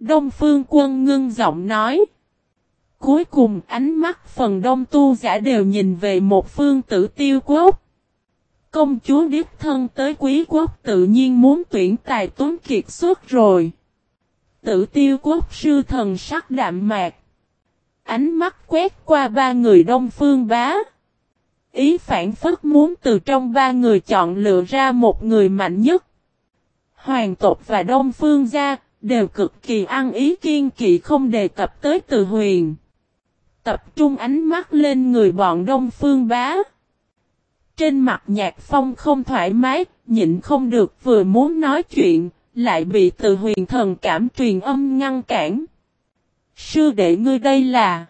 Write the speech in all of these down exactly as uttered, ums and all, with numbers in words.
Đông Phương Quân ngưng giọng nói. Cuối cùng ánh mắt phần đông tu giả đều nhìn về một phương Tử Tiêu Quốc. Công chúa đích thân tới Quý Quốc tự nhiên muốn tuyển tài tuấn kiệt xuất rồi. Tử Tiêu Quốc sư thần sắc đạm mạc. Ánh mắt quét qua ba người Đông Phương Bá. Ý phản phất muốn từ trong ba người chọn lựa ra một người mạnh nhất. Hoàng tộc và Đông Phương gia đều cực kỳ ăn ý kiên kỵ không đề cập tới Từ Huyền. Tập trung ánh mắt lên người bọn Đông Phương Bá. Trên mặt Nhạc Phong không thoải mái, nhịn không được vừa muốn nói chuyện, lại bị Từ Huyền thần cảm truyền âm ngăn cản. Sư đệ ngươi đây là...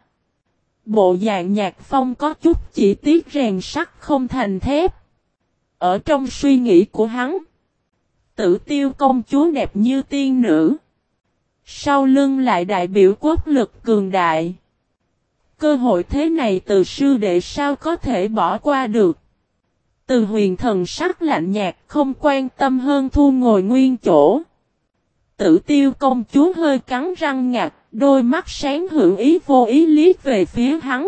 Bộ dạng Nhạc Phong có chút chỉ tiếc rèn sắt không thành thép. Ở trong suy nghĩ của hắn, Tử Tiêu công chúa đẹp như tiên nữ. Sau lưng lại đại biểu quốc lực cường đại. Cơ hội thế này từ sư đệ sao có thể bỏ qua được. Từ Huyền thần sắc lạnh nhạt không quan tâm hơn thu ngồi nguyên chỗ. Tử Tiêu công chúa hơi cắn răng ngặt, đôi mắt sáng hữu ý vô ý liếc về phía hắn.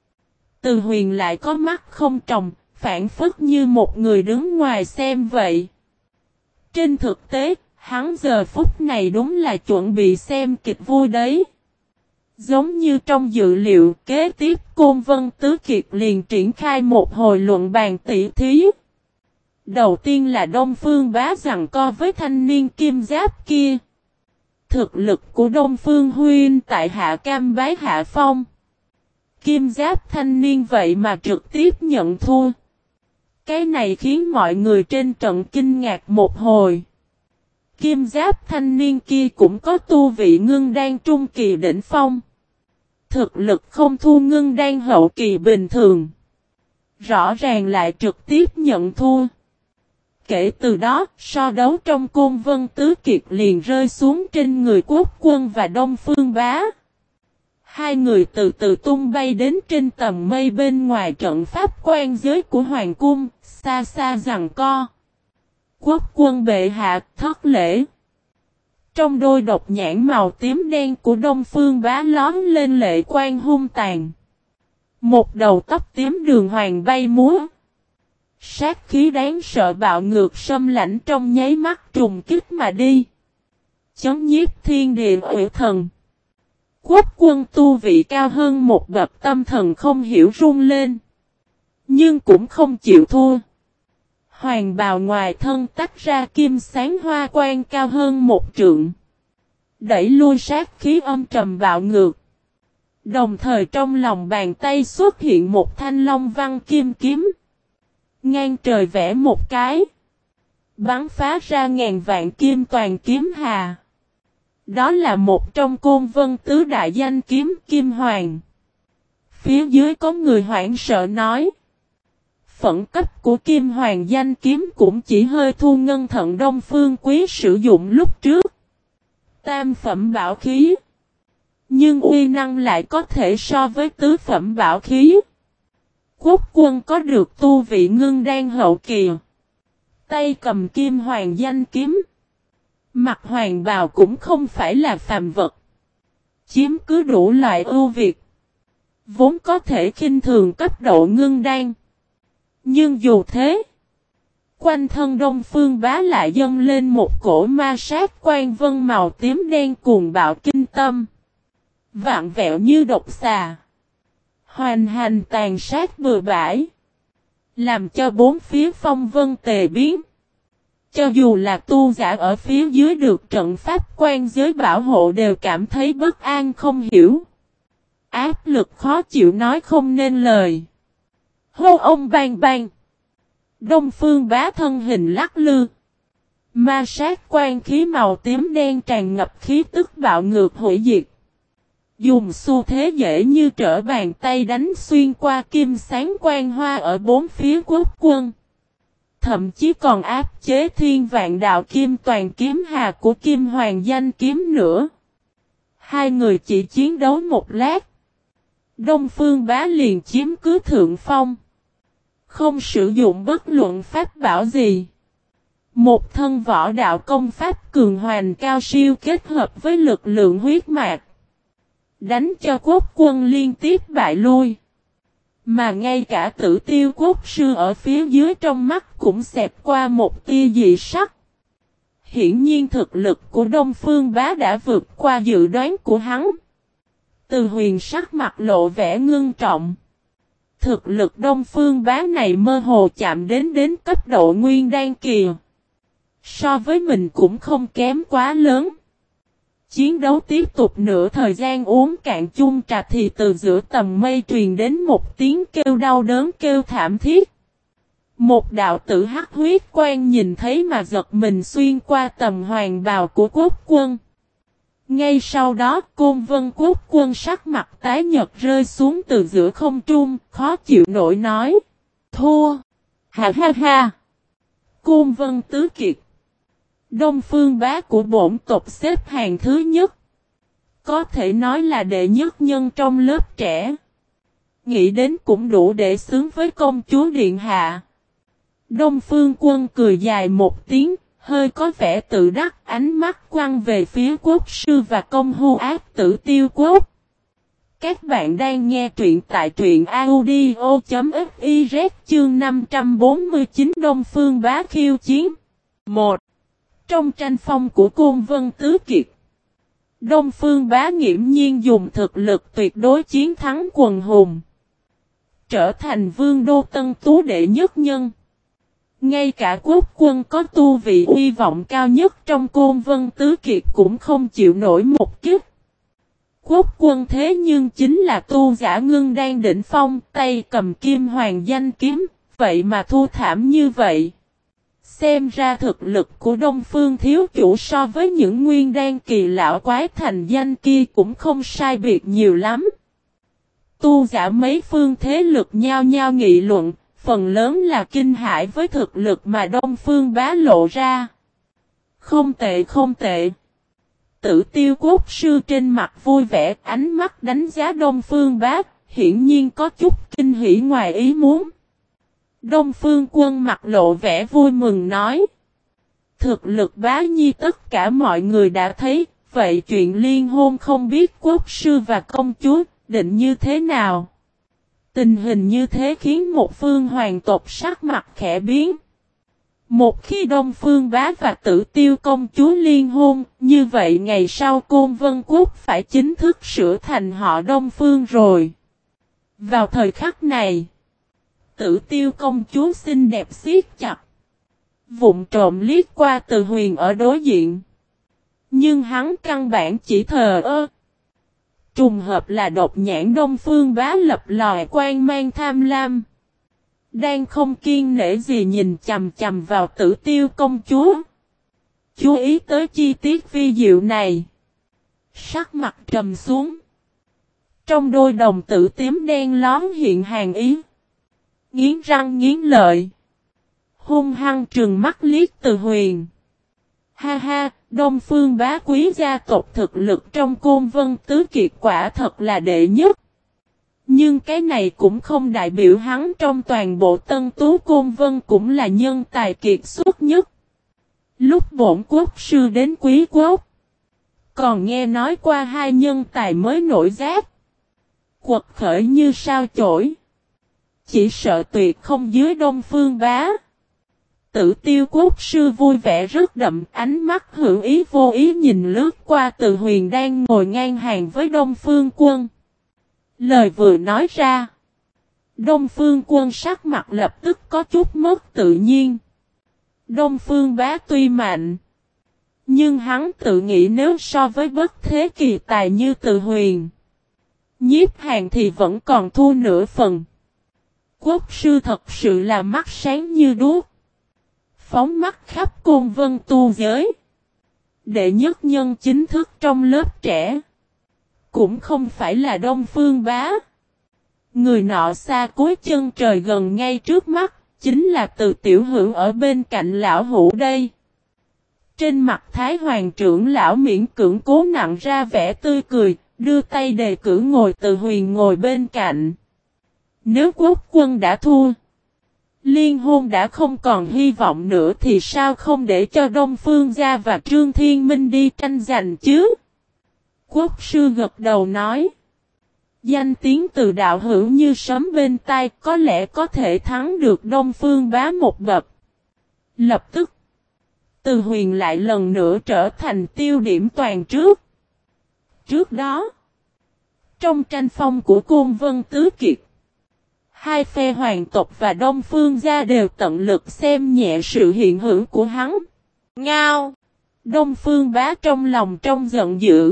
Từ Huyền lại có mắt không tròng, phản phất như một người đứng ngoài xem vậy. Trên thực tế, hắn giờ phút này đúng là chuẩn bị xem kịch vui đấy. Giống như trong dự liệu, kế tiếp Côn Vân Tứ Kiệt liền triển khai một hồi luận bàn tỷ thí. Đầu tiên là Đông Phương Bá giằng co với thanh niên kim giáp kia. Thực lực của Đông Phương Huynh tại hạ cam bái hạ phong. Kim giáp thanh niên vậy mà trực tiếp nhận thua. Cái này khiến mọi người trên trận kinh ngạc một hồi. Kim giáp thanh niên kia cũng có tu vị ngưng đan trung kỳ đỉnh phong. Thực lực không thua ngưng đan hậu kỳ bình thường. Rõ ràng lại trực tiếp nhận thua. Kể từ đó, so đấu trong Côn Vân Tứ Kiệt liền rơi xuống trên người Quốc Quân và Đông Phương Bá. Hai người từ từ tung bay đến trên tầng mây bên ngoài trận pháp quan giới của Hoàng Cung, xa xa giằng co. Quốc Quân bệ hạ thất lễ. Trong đôi độc nhãn màu tím đen của Đông Phương Bá lóm lên lệ quan hung tàn. Một đầu tóc tím đường hoàng bay múa. Sát khí đáng sợ bạo ngược xâm lãnh trong nháy mắt trùng kích mà đi. Chấn nhiếp thiên địa ủy thần. Quốc Quân tu vị cao hơn một bậc, tâm thần không hiểu run lên. Nhưng cũng không chịu thua. Hoàng bào ngoài thân tách ra kim sáng hoa quang cao hơn một trượng. Đẩy lui sát khí âm trầm bạo ngược. Đồng thời trong lòng bàn tay xuất hiện một thanh long văn kim kiếm. Ngang trời vẽ một cái. Bắn phá ra ngàn vạn kim toàn kiếm hà. Đó là một trong Côn Vân tứ đại danh kiếm Kim Hoàng. Phía dưới có người hoảng sợ nói. Phận cấp của Kim Hoàng danh kiếm cũng chỉ hơi thu ngân thận Đông Phương Quý sử dụng lúc trước. Tam phẩm bảo khí. Nhưng uy năng lại có thể so với tứ phẩm bảo khí. Quốc Quân có được tu vị ngưng đan hậu kỳ. Tay cầm Kim Hoàng danh kiếm. Mặt hoàng bào cũng không phải là phàm vật. Chiếm cứ đủ loại ưu việt. Vốn có thể khinh thường cấp độ ngưng đan. Nhưng dù thế, quanh thân Đông Phương Bá lại dâng lên một cổ ma sát quan vân màu tím đen cuồng bạo kinh tâm. Vạn vẹo như độc xà. Hoành hành tàn sát bừa bãi. Làm cho bốn phía phong vân tề biến. Cho dù là tu giả ở phía dưới được trận pháp quan giới bảo hộ đều cảm thấy bất an không hiểu. Áp lực khó chịu nói không nên lời. Hô ông bang bang. Đông Phương Bá thân hình lắc lư. Ma sát quan khí màu tím đen tràn ngập khí tức bạo ngược hủy diệt. Dùng xu thế dễ như trở bàn tay đánh xuyên qua kim sáng quan hoa ở bốn phía Quốc Quân. Thậm chí còn áp chế thiên vạn đạo kim toàn kiếm hà của Kim Hoàng danh kiếm nữa. Hai người chỉ chiến đấu một lát. Đông Phương Bá liền chiếm cứ thượng phong. Không sử dụng bất luận pháp bảo gì. Một thân võ đạo công pháp cường hoành cao siêu kết hợp với lực lượng huyết mạch, đánh cho Quốc quân liên tiếp bại lui. Mà ngay cả Tử Tiêu Quốc sư ở phía dưới trong mắt cũng xẹt qua một tia dị sắc. Hiển nhiên thực lực của Đông Phương Bá đã vượt qua dự đoán của hắn. Từ Huyền sắc mặt lộ vẻ ngưng trọng. Thực lực Đông Phương Bá này mơ hồ chạm đến đến cấp độ nguyên đan kỳ. So với mình cũng không kém quá lớn. Chiến đấu tiếp tục nửa thời gian uống cạn chung trà thì từ giữa tầng mây truyền đến một tiếng kêu đau đớn kêu thảm thiết. Một đạo tử hắc huyết quan nhìn thấy mà giật mình xuyên qua tầm hoàng bào của Quốc quân. Ngay sau đó Côn Vân Quốc quân sắc mặt tái nhợt rơi xuống từ giữa không trung, khó chịu nổi nói. Thua! Ha ha ha! Côn Vân Tứ Kiệt. Đông Phương Bá của bổn tộc xếp hàng thứ nhất. Có thể nói là đệ nhất nhân trong lớp trẻ. Nghĩ đến cũng đủ để xứng với công chúa Điện Hạ. Đông Phương Quân cười dài một tiếng, hơi có vẻ tự đắc, ánh mắt quăng về phía quốc sư và công hưu ác Tử Tiêu Quốc. Các bạn đang nghe truyện tại truyện audio chấm fiz chương năm trăm bốn mươi chín Đông Phương Bá khiêu chiến. một. Trong tranh phong của Côn Vân Tứ Kiệt, Đông Phương Bá nghiễm nhiên dùng thực lực tuyệt đối chiến thắng quần hùng, trở thành vương đô Tân Tú đệ nhất nhân. Ngay cả Quốc quân có tu vị hy vọng cao nhất trong Côn Vân Tứ Kiệt cũng không chịu nổi một kích. Quốc quân thế nhưng chính là tu giả ngưng đan đỉnh phong, tay cầm kim hoàng danh kiếm, vậy mà thua thảm như vậy. Xem ra thực lực của Đông Phương thiếu chủ so với những nguyên đan kỳ lão quái thành danh kia cũng không sai biệt nhiều lắm. Tu giả mấy phương thế lực nhao nhao nghị luận, phần lớn là kinh hãi với thực lực mà Đông Phương Bá lộ ra. Không tệ không tệ. Tử Tiêu Quốc sư trên mặt vui vẻ, ánh mắt đánh giá Đông Phương Bá, hiển nhiên có chút kinh hỉ ngoài ý muốn. Đông Phương Quân mặt lộ vẻ vui mừng nói. Thực lực Bá Nhi tất cả mọi người đã thấy, vậy chuyện liên hôn không biết quốc sư và công chúa định như thế nào? Tình hình như thế khiến một phương hoàng tộc sắc mặt khẽ biến. Một khi Đông Phương Bá và Tử Tiêu công chúa liên hôn, như vậy ngày sau Côn Vân Quốc phải chính thức sửa thành họ Đông Phương rồi. Vào thời khắc này, Tử Tiêu công chúa xinh đẹp siết chặt. Vụng trộm liếc qua Từ Huyền ở đối diện. Nhưng hắn căn bản chỉ thờ ơ. Trùng hợp là độc nhãn Đông Phương Bá lập lòi quan mang tham lam. Đang không kiên nể gì nhìn chầm chầm vào Tử Tiêu công chúa. Chú ý tới chi tiết vi diệu này. Sắc mặt trầm xuống. Trong đôi đồng tử tím đen lón hiện hàn ý. Nghiến răng nghiến lợi. Hung hăng trừng mắt liếc Từ Huyền. Ha ha, Đông Phương Bá quý gia tộc thực lực trong Côn Vân Tứ Kiệt quả thật là đệ nhất. Nhưng cái này cũng không đại biểu hắn trong toàn bộ Tân Tú Côn Vân cũng là nhân tài kiệt xuất nhất. Lúc bổn quốc sư đến Quý Quốc, còn nghe nói qua hai nhân tài mới nổi giác. Quật khởi như sao chổi. Chỉ sợ tuyệt không dưới Đông Phương Bá. Tử Tiêu Quốc sư vui vẻ rất đậm, ánh mắt hữu ý vô ý nhìn lướt qua Từ Huyền đang ngồi ngang hàng với Đông Phương Quân. Lời vừa nói ra, Đông Phương Quân sắc mặt lập tức có chút mất tự nhiên. Đông Phương Bá tuy mạnh, nhưng hắn tự nghĩ nếu so với bất thế kỳ tài như Từ Huyền, Nhiếp Hàn thì vẫn còn thua nửa phần. Quốc sư thật sự là mắt sáng như đuốc, phóng mắt khắp Côn Vân tu giới. Đệ nhất nhân chính thức trong lớp trẻ, cũng không phải là Đông Phương Bá. Người nọ xa cuối chân trời gần ngay trước mắt, chính là Từ Tiểu Hữu ở bên cạnh lão hữu đây. Trên mặt Thái Hoàng trưởng lão miễn cưỡng cố nặng ra vẻ tươi cười, đưa tay đề cử ngồi Từ Huyền ngồi bên cạnh. Nếu quốc quân đã thua, Liên hôn đã không còn hy vọng nữa thì sao không để cho Đông Phương Gia và Trương Thiên Minh đi tranh giành chứ? Quốc sư gật đầu nói. Danh tiếng từ đạo hữu như sấm bên tai, có lẽ có thể thắng được Đông Phương Bá một bậc. Lập tức, Từ Huyền lại lần nữa trở thành tiêu điểm toàn trước. Trước đó, trong tranh phong của Côn Vân Tứ Kiệt, hai phe hoàng tộc và Đông Phương Gia đều tận lực xem nhẹ sự hiện hữu của hắn. Ngao! Đông Phương Bá trong lòng trong giận dữ.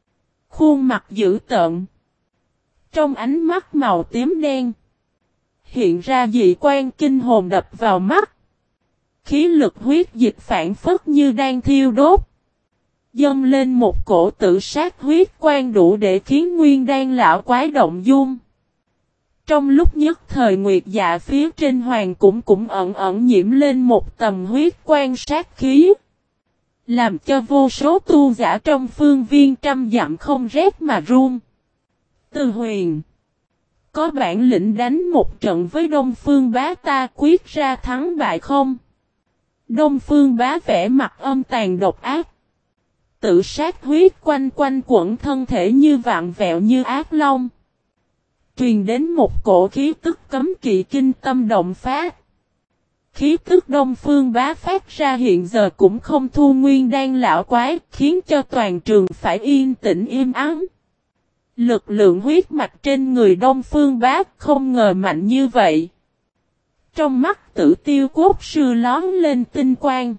Khuôn mặt dữ tợn. Trong ánh mắt màu tím đen, hiện ra dị quan kinh hồn đập vào mắt. Khí lực huyết dịch phản phất như đang thiêu đốt. Dâng lên một cổ tự sát huyết quan đủ để khiến Nguyên Đan lão quái động dung. Trong lúc nhất thời nguyệt dạ phía trên hoàng cũng cũng ẩn ẩn nhiễm lên một tầm huyết quan sát khí. Làm cho vô số tu giả trong phương viên trăm dặm không rét mà run. Từ Huyền, có bản lĩnh đánh một trận với Đông Phương Bá ta quyết ra thắng bại không? Đông Phương Bá vẻ mặt âm tàn độc ác. Tự sát huyết quanh quanh quẩn thân thể như vạn vẹo như ác long. Truyền đến một cổ khí tức cấm kỵ kinh tâm động phát. Khí tức Đông Phương Bá phát ra hiện giờ cũng không thu Nguyên Đan lão quái, khiến cho toàn trường phải yên tĩnh im ắng. Lực lượng huyết mạch trên người Đông Phương Bá không ngờ mạnh như vậy. Trong mắt Tử Tiêu Quốc sư lóm lên tinh quang.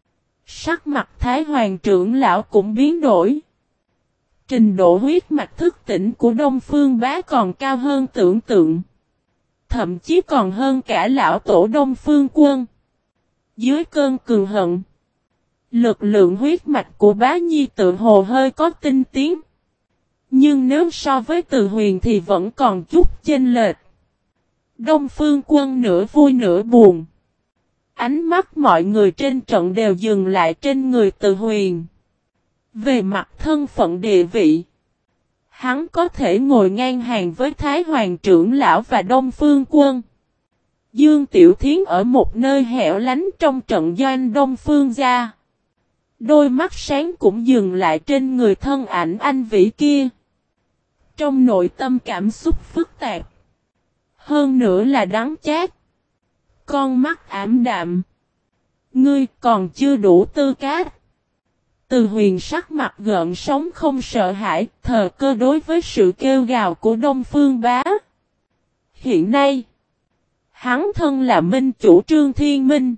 Sắc mặt Thái Hoàng trưởng lão cũng biến đổi. Trình độ huyết mạch thức tỉnh của Đông Phương Bá còn cao hơn tưởng tượng. Thậm chí còn hơn cả lão tổ Đông Phương Quân. Dưới cơn cường hận, lực lượng huyết mạch của Bá Nhi tự hồ hơi có tinh tiến. Nhưng nếu so với Từ Huyền thì vẫn còn chút chênh lệch. Đông Phương Quân nửa vui nửa buồn. Ánh mắt mọi người trên trận đều dừng lại trên người Từ Huyền. Về mặt thân phận địa vị, hắn có thể ngồi ngang hàng với Thái Hoàng trưởng lão và Đông Phương Quân. Dương Tiểu Thiến ở một nơi hẻo lánh trong trận doanh Đông Phương Gia. Đôi mắt sáng cũng dừng lại trên người thân ảnh anh vĩ kia. Trong nội tâm cảm xúc phức tạp. Hơn nữa là đắng chát. Con mắt ảm đạm. Ngươi còn chưa đủ tư cách. Từ Huyền sắc mặt gợn sóng không sợ hãi, thờ cơ đối với sự kêu gào của Đông Phương Bá. Hiện nay, hắn thân là minh chủ Trương Thiên Minh.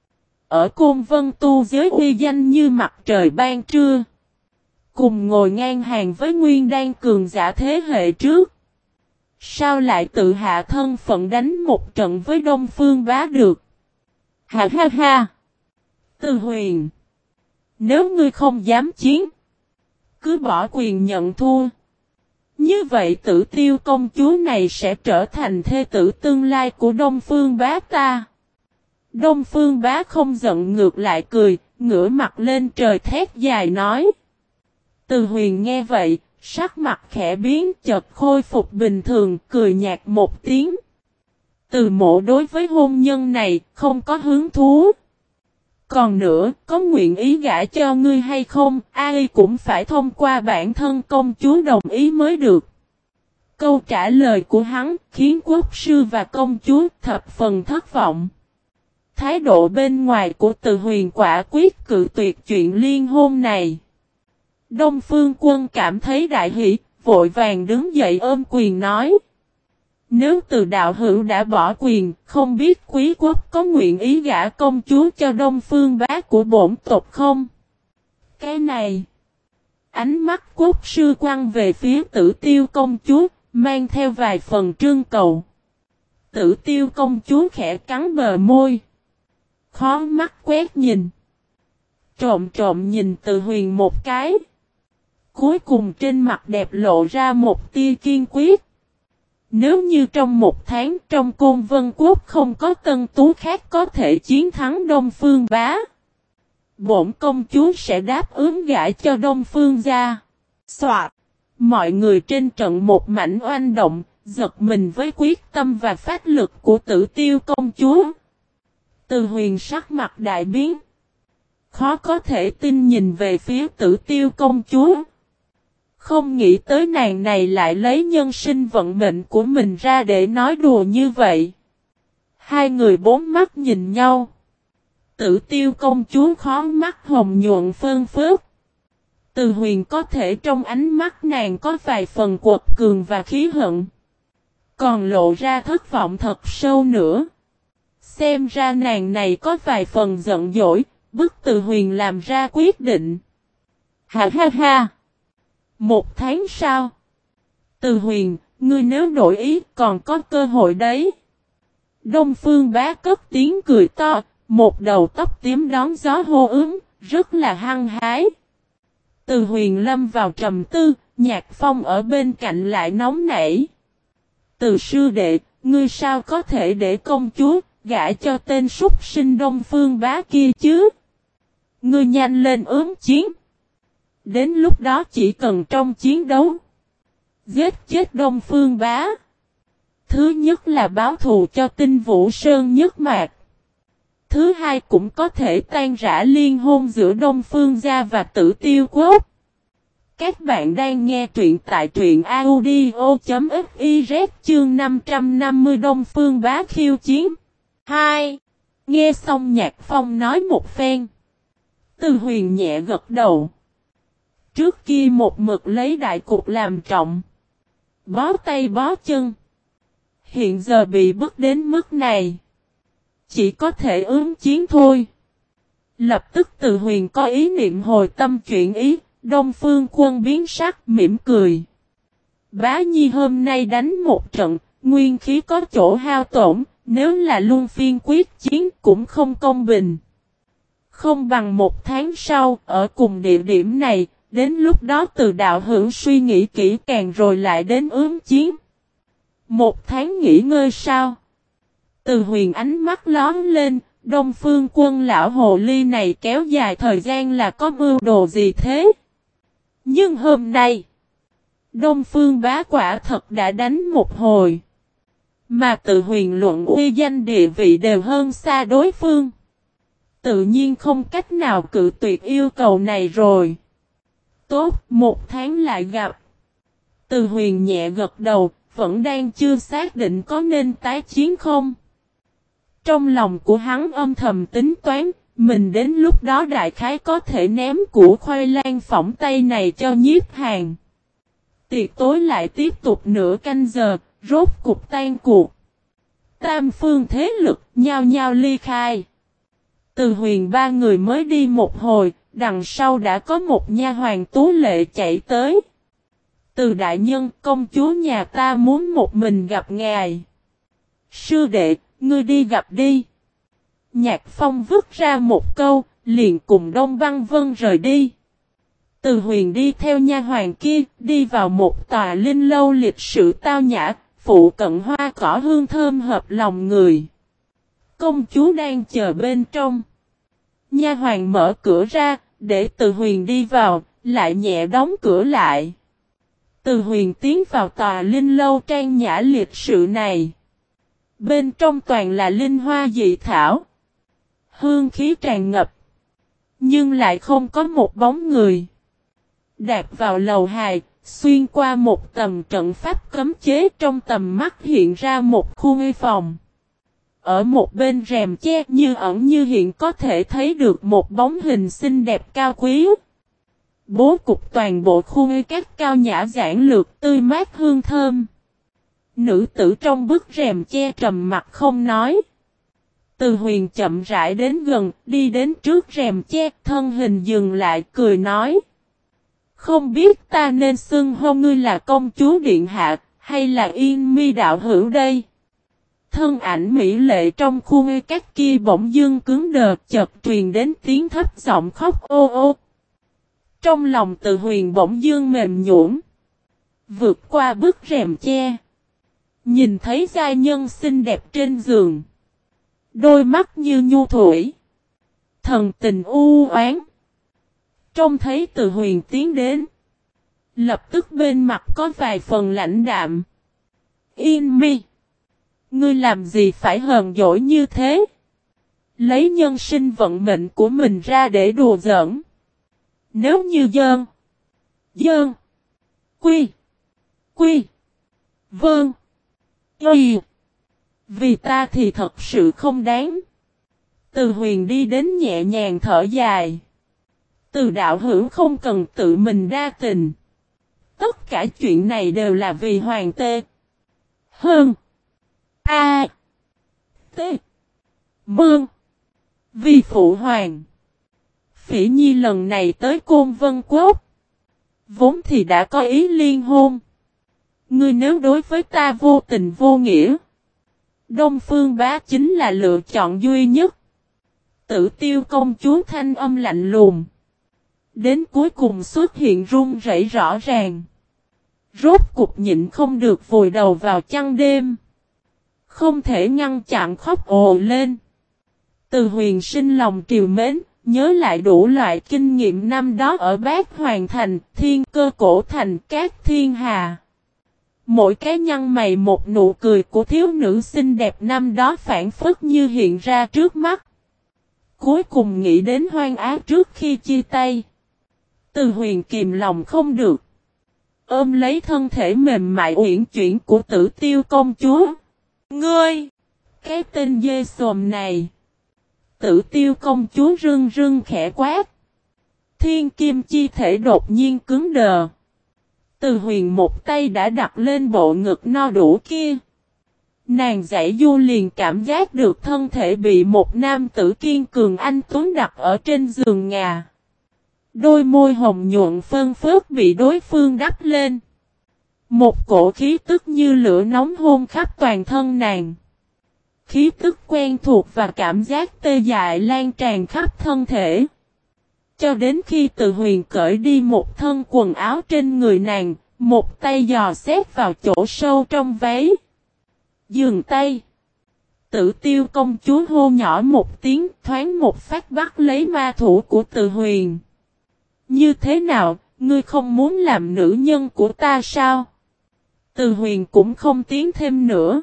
Ở Côn Vân tu giới uy danh như mặt trời ban trưa. Cùng ngồi ngang hàng với Nguyên Đan cường giả thế hệ trước. Sao lại tự hạ thân phận đánh một trận với Đông Phương Bá được? Ha ha ha! Từ Huyền, nếu ngươi không dám chiến, cứ bỏ quyền nhận thua. Như vậy Tử Tiêu công chúa này sẽ trở thành thê tử tương lai của Đông Phương Bá ta. Đông Phương Bá không giận ngược lại cười, ngửa mặt lên trời thét dài nói. Từ Huyền nghe vậy, sắc mặt khẽ biến chợt khôi phục bình thường, cười nhạt một tiếng. Từ Mộ đối với hôn nhân này không có hứng thú. Còn nữa, có nguyện ý gả cho ngươi hay không, ai cũng phải thông qua bản thân công chúa đồng ý mới được. Câu trả lời của hắn khiến quốc sư và công chúa thập phần thất vọng. Thái độ bên ngoài của Từ Huyền quả quyết cự tuyệt chuyện liên hôn này. Đông Phương Quân cảm thấy đại hỷ, vội vàng đứng dậy ôm quyền nói. Nếu Từ đạo hữu đã bỏ quyền, không biết quý quốc có nguyện ý gả công chúa cho Đông Phương Bá của bổn tộc không? Cái này, ánh mắt quốc sư quăng về phía Tử Tiêu công chúa, mang theo vài phần trương cầu. Tử Tiêu công chúa khẽ cắn bờ môi. Khó mắt quét nhìn. Trộm trộm nhìn Từ Huyền một cái. Cuối cùng trên mặt đẹp lộ ra một tia kiên quyết. Nếu như trong một tháng trong Côn Vân Quốc không có tân tú khác có thể chiến thắng Đông Phương Bá, bổn công chúa sẽ đáp ứng gả cho Đông Phương gia. Soạt! Mọi người trên trận một mảnh oanh động, giật mình với quyết tâm và phát lực của Tử Tiêu công chúa. Từ Huyền sắc mặt đại biến. Khó có thể tin nhìn về phía Tử Tiêu công chúa. Không nghĩ tới nàng này lại lấy nhân sinh vận mệnh của mình ra để nói đùa như vậy. Hai người bốn mắt nhìn nhau. Tử Tiêu công chúa khó mắt hồng nhuận phơn phớt. Từ Huyền có thể trong ánh mắt nàng có vài phần quật cường và khí hận. Còn lộ ra thất vọng thật sâu nữa. Xem ra nàng này có vài phần giận dỗi, bức Từ Huyền làm ra quyết định. Ha ha ha! Một tháng sau. Từ Huyền, ngươi nếu đổi ý còn có cơ hội đấy. Đông Phương Bá cất tiếng cười to, một đầu tóc tím đón gió hô ứng, rất là hăng hái. Từ Huyền lâm vào trầm tư, Nhạc Phong ở bên cạnh lại nóng nảy. Từ sư đệ, ngươi sao có thể để công chúa gả cho tên súc sinh Đông Phương Bá kia chứ? Ngươi nhanh lên ướm chiến. Đến lúc đó chỉ cần trong chiến đấu giết chết Đông Phương Bá. Thứ nhất là báo thù cho Tinh Vũ Sơn Nhất Mạc. Thứ hai cũng có thể tan rã liên hôn giữa Đông Phương Gia và Tử Tiêu Quốc. Các bạn đang nghe truyện tại truyện audio.fiz chương năm trăm năm mươi Đông Phương Bá khiêu chiến. hai. Nghe xong Nhạc Phong nói một phen. Từ Huyền nhẹ gật đầu. Trước kia một mực lấy đại cục làm trọng. Bó tay bó chân. Hiện giờ bị bức đến mức này. Chỉ có thể ướm chiến thôi. Lập tức Từ Huyền có ý niệm hồi tâm chuyển ý. Đông Phương Quân biến sắc mỉm cười. Bá Nhi hôm nay đánh một trận. Nguyên khí có chỗ hao tổn. Nếu là luân phiên quyết chiến cũng không công bình. Không bằng một tháng sau ở cùng địa điểm này. Đến lúc đó Từ đạo hữu suy nghĩ kỹ càng rồi lại đến ướm chiến. Một tháng nghỉ ngơi sao? Từ Huyền ánh mắt lóm lên. Đông Phương Quân lão hồ ly này kéo dài thời gian là có mưu đồ gì thế? Nhưng hôm nay, Đông Phương Bá quả thật đã đánh một hồi. Mà Từ Huyền luận uy danh địa vị đều hơn xa đối phương. Tự nhiên không cách nào cự tuyệt yêu cầu này rồi. Tốt, một tháng lại gặp. Từ Huyền nhẹ gật đầu, vẫn đang chưa xác định có nên tái chiến không. Trong lòng của hắn âm thầm tính toán, mình đến lúc đó đại khái có thể ném củ khoai lang phỏng tay này cho Nhiếp Hàn. Tiệc tối lại tiếp tục nửa canh giờ, rốt cục tan cuộc. Tam phương thế lực nhao nhao ly khai. Từ Huyền ba người mới đi một hồi, đằng sau đã có một nha hoàn tú lệ chạy tới. Từ đại nhân, công chúa nhà ta muốn một mình gặp ngài. Sư đệ, ngươi đi gặp đi. Nhạc Phong vứt ra một câu, liền cùng Đông Văn Vân rời đi. Từ Huyền đi theo nha hoàn kia, đi vào một tòa linh lâu lịch sự tao nhã, phụ cận hoa cỏ hương thơm hợp lòng người. Công chúa đang chờ bên trong. Nha hoàn mở cửa ra, để Từ Huyền đi vào, lại nhẹ đóng cửa lại. Từ Huyền tiến vào tòa linh lâu trang nhã lịch sự này. Bên trong toàn là linh hoa dị thảo. Hương khí tràn ngập. Nhưng lại không có một bóng người. Đạp vào lầu hai, xuyên qua một tầm trận pháp cấm chế, trong tầm mắt hiện ra một khu nghi phòng. Ở một bên rèm che như ẩn như hiện có thể thấy được một bóng hình xinh đẹp cao quý. Bố cục toàn bộ khu nghi các cao nhã giản lược tươi mát hương thơm. Nữ tử trong bức rèm che trầm mặt không nói. Từ Huyền chậm rãi đến gần, đi đến trước rèm che, thân hình dừng lại cười nói. Không biết ta nên xưng hô ngươi là công chúa điện hạ, hay là Yên Mi đạo hữu đây? Thân ảnh mỹ lệ trong khu ngây các kia bỗng dưng cứng đờ, chợt truyền đến tiếng thấp giọng khóc ô ô. Trong lòng Từ Huyền bỗng dưng mềm nhũn, vượt qua bức rèm che, nhìn thấy giai nhân xinh đẹp trên giường. Đôi mắt như nhu thủy, thần tình u oán. Trông thấy Từ Huyền tiến đến, lập tức bên mặt có vài phần lãnh đạm. Yên Mi, ngươi làm gì phải hờn dỗi như thế? Lấy nhân sinh vận mệnh của mình ra để đùa giỡn. Nếu như dơn. Dơn. Quy. Quy. Vâng. Y. Vì ta thì thật sự không đáng. Từ Huyền đi đến nhẹ nhàng thở dài. Từ đạo hữu không cần tự mình đa tình. Tất cả chuyện này đều là vì Hoàng Tê. Hơn. A. T. Mương. Vì Phụ Hoàng. Phỉ Nhi lần này tới Côn Vân Quốc. Vốn thì đã có ý liên hôn. Ngươi nếu đối với ta vô tình vô nghĩa. Đông Phương Bá chính là lựa chọn duy nhất. Tử Tiêu công chúa thanh âm lạnh lùng. Đến cuối cùng xuất hiện run rẩy rõ ràng. Rốt cục nhịn không được vùi đầu vào chăn đêm. Không thể ngăn chặn khóc ồ lên. Từ Huyền sinh lòng triều mến, nhớ lại đủ loại kinh nghiệm năm đó ở Bát Hoàng Thành, Thiên Cơ Cổ Thành, các thiên hà. Mỗi cái nhăn mày một nụ cười của thiếu nữ xinh đẹp năm đó phản phất như hiện ra trước mắt. Cuối cùng nghĩ đến Hoang Á trước khi chia tay. Từ Huyền kìm lòng không được. Ôm lấy thân thể mềm mại uyển chuyển của Tử Tiêu công chúa. Ngươi! Cái tên dê xồm này! Tử Tiêu công chúa rưng rưng khẽ quát. Thiên kim chi thể đột nhiên cứng đờ. Từ Huyền một tay đã đặt lên bộ ngực no đủ kia. Nàng giãy du liền cảm giác được thân thể bị một nam tử kiên cường anh tuấn đặt ở trên giường ngà. Đôi môi hồng nhuận phân phớt bị đối phương đắp lên. Một cổ khí tức như lửa nóng hôn khắp toàn thân nàng. Khí tức quen thuộc và cảm giác tê dại lan tràn khắp thân thể. Cho đến khi Từ Huyền cởi đi một thân quần áo trên người nàng, một tay dò xét vào chỗ sâu trong váy. Dừng tay. Tử Tiêu công chúa hô nhỏ một tiếng, thoáng một phát bắt lấy ma thủ của Từ Huyền. Như thế nào, ngươi không muốn làm nữ nhân của ta sao? Từ Huyền cũng không tiến thêm nữa.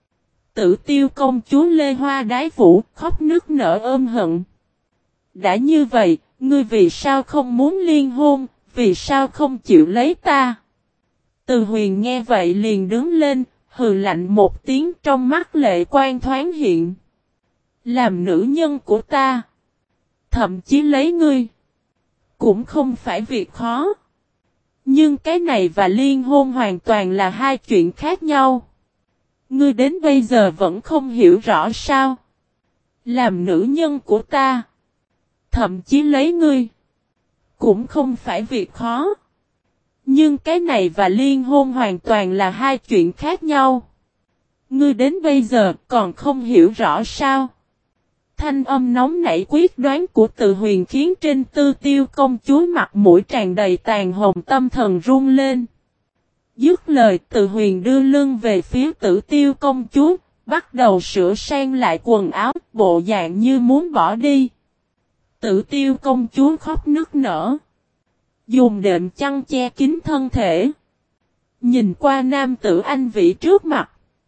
Tử Tiêu công chúa Lê Hoa Đái Vũ khóc nức nở ôm hận. Đã như vậy, ngươi vì sao không muốn liên hôn, vì sao không chịu lấy ta? Từ Huyền nghe vậy liền đứng lên, hừ lạnh một tiếng, trong mắt lệ quan thoáng hiện. Làm nữ nhân của ta, thậm chí lấy ngươi, cũng không phải việc khó. Nhưng cái này và liên hôn hoàn toàn là hai chuyện khác nhau. Ngươi đến bây giờ vẫn không hiểu rõ sao? Làm nữ nhân của ta, thậm chí lấy ngươi, cũng không phải việc khó. Nhưng cái này và liên hôn hoàn toàn là hai chuyện khác nhau. Ngươi đến bây giờ còn không hiểu rõ sao? Thanh âm nóng nảy quyết đoán của Từ Huyền khiến trên Tư Tiêu công chúa mặt mũi tràn đầy tàn hồng, tâm thần run lên. Dứt lời, Từ Huyền đưa lưng về phía Tử Tiêu công chúa, bắt đầu sửa sang lại quần áo, bộ dạng như muốn bỏ đi. Tử Tiêu công chúa khóc nức nở, dùng đệm chăn che kín thân thể, nhìn qua nam tử anh vĩ trước mặt.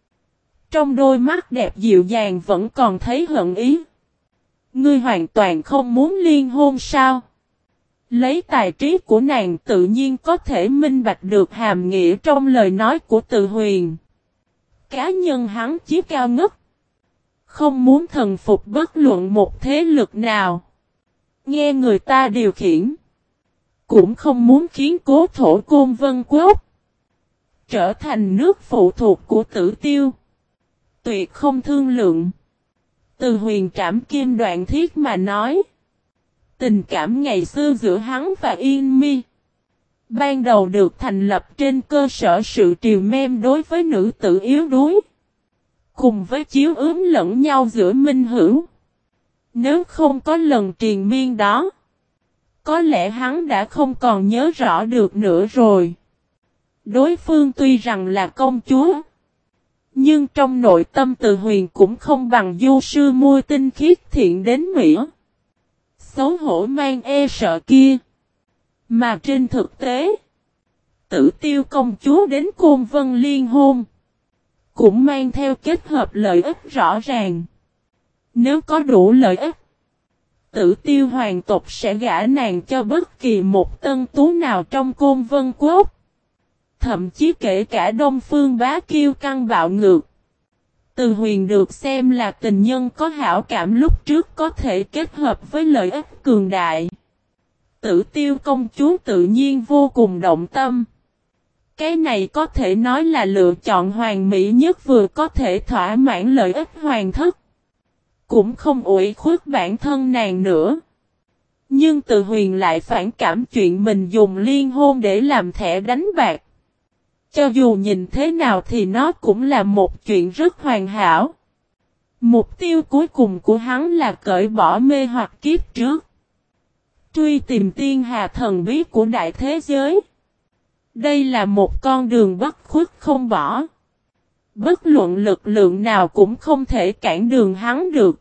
Trong đôi mắt đẹp dịu dàng vẫn còn thấy hận ý. Ngươi hoàn toàn không muốn liên hôn sao? Lấy tài trí của nàng tự nhiên có thể minh bạch được hàm nghĩa trong lời nói của Từ Huyền. Cá nhân hắn chí cao ngất, không muốn thần phục bất luận một thế lực nào. Nghe người ta điều khiển, cũng không muốn khiến cố thổ Côn Vân Quốc trở thành nước phụ thuộc của Tử Tiêu. Tuyệt không thương lượng. Từ Huyền trảm kim đoạn thiết mà nói. Tình cảm ngày xưa giữa hắn và Yên Mi, ban đầu được thành lập trên cơ sở sự triều mến đối với nữ tử yếu đuối, cùng với chiếu ứng lẫn nhau giữa minh hữu. Nếu không có lần triền miên đó, có lẽ hắn đã không còn nhớ rõ được nữa rồi. Đối phương tuy rằng là công chúa, nhưng trong nội tâm Từ Huyền cũng không bằng du sư môi tinh khiết thiện đến mỹ, xấu hổ mang e sợ kia. Mà trên thực tế, Tử Tiêu công chúa đến Côn Vân liên hôn, cũng mang theo kết hợp lợi ích rõ ràng. Nếu có đủ lợi ích, Tử Tiêu hoàng tộc sẽ gả nàng cho bất kỳ một tân tú nào trong Côn Vân Quốc. Thậm chí kể cả Đông Phương Bá kiêu căng bạo ngược. Từ Huyền được xem là tình nhân có hảo cảm lúc trước có thể kết hợp với lợi ích cường đại. Tử Tiêu công chúa tự nhiên vô cùng động tâm. Cái này có thể nói là lựa chọn hoàn mỹ nhất, vừa có thể thỏa mãn lợi ích hoàng thất, cũng không ủy khuất bản thân nàng nữa. Nhưng Từ Huyền lại phản cảm chuyện mình dùng liên hôn để làm thẻ đánh bạc. Cho dù nhìn thế nào thì nó cũng là một chuyện rất hoàn hảo. Mục tiêu cuối cùng của hắn là cởi bỏ mê hoặc kiếp trước, truy tìm tiên hà thần bí của đại thế giới. Đây là một con đường bất khuất không bỏ. Bất luận lực lượng nào cũng không thể cản đường hắn được.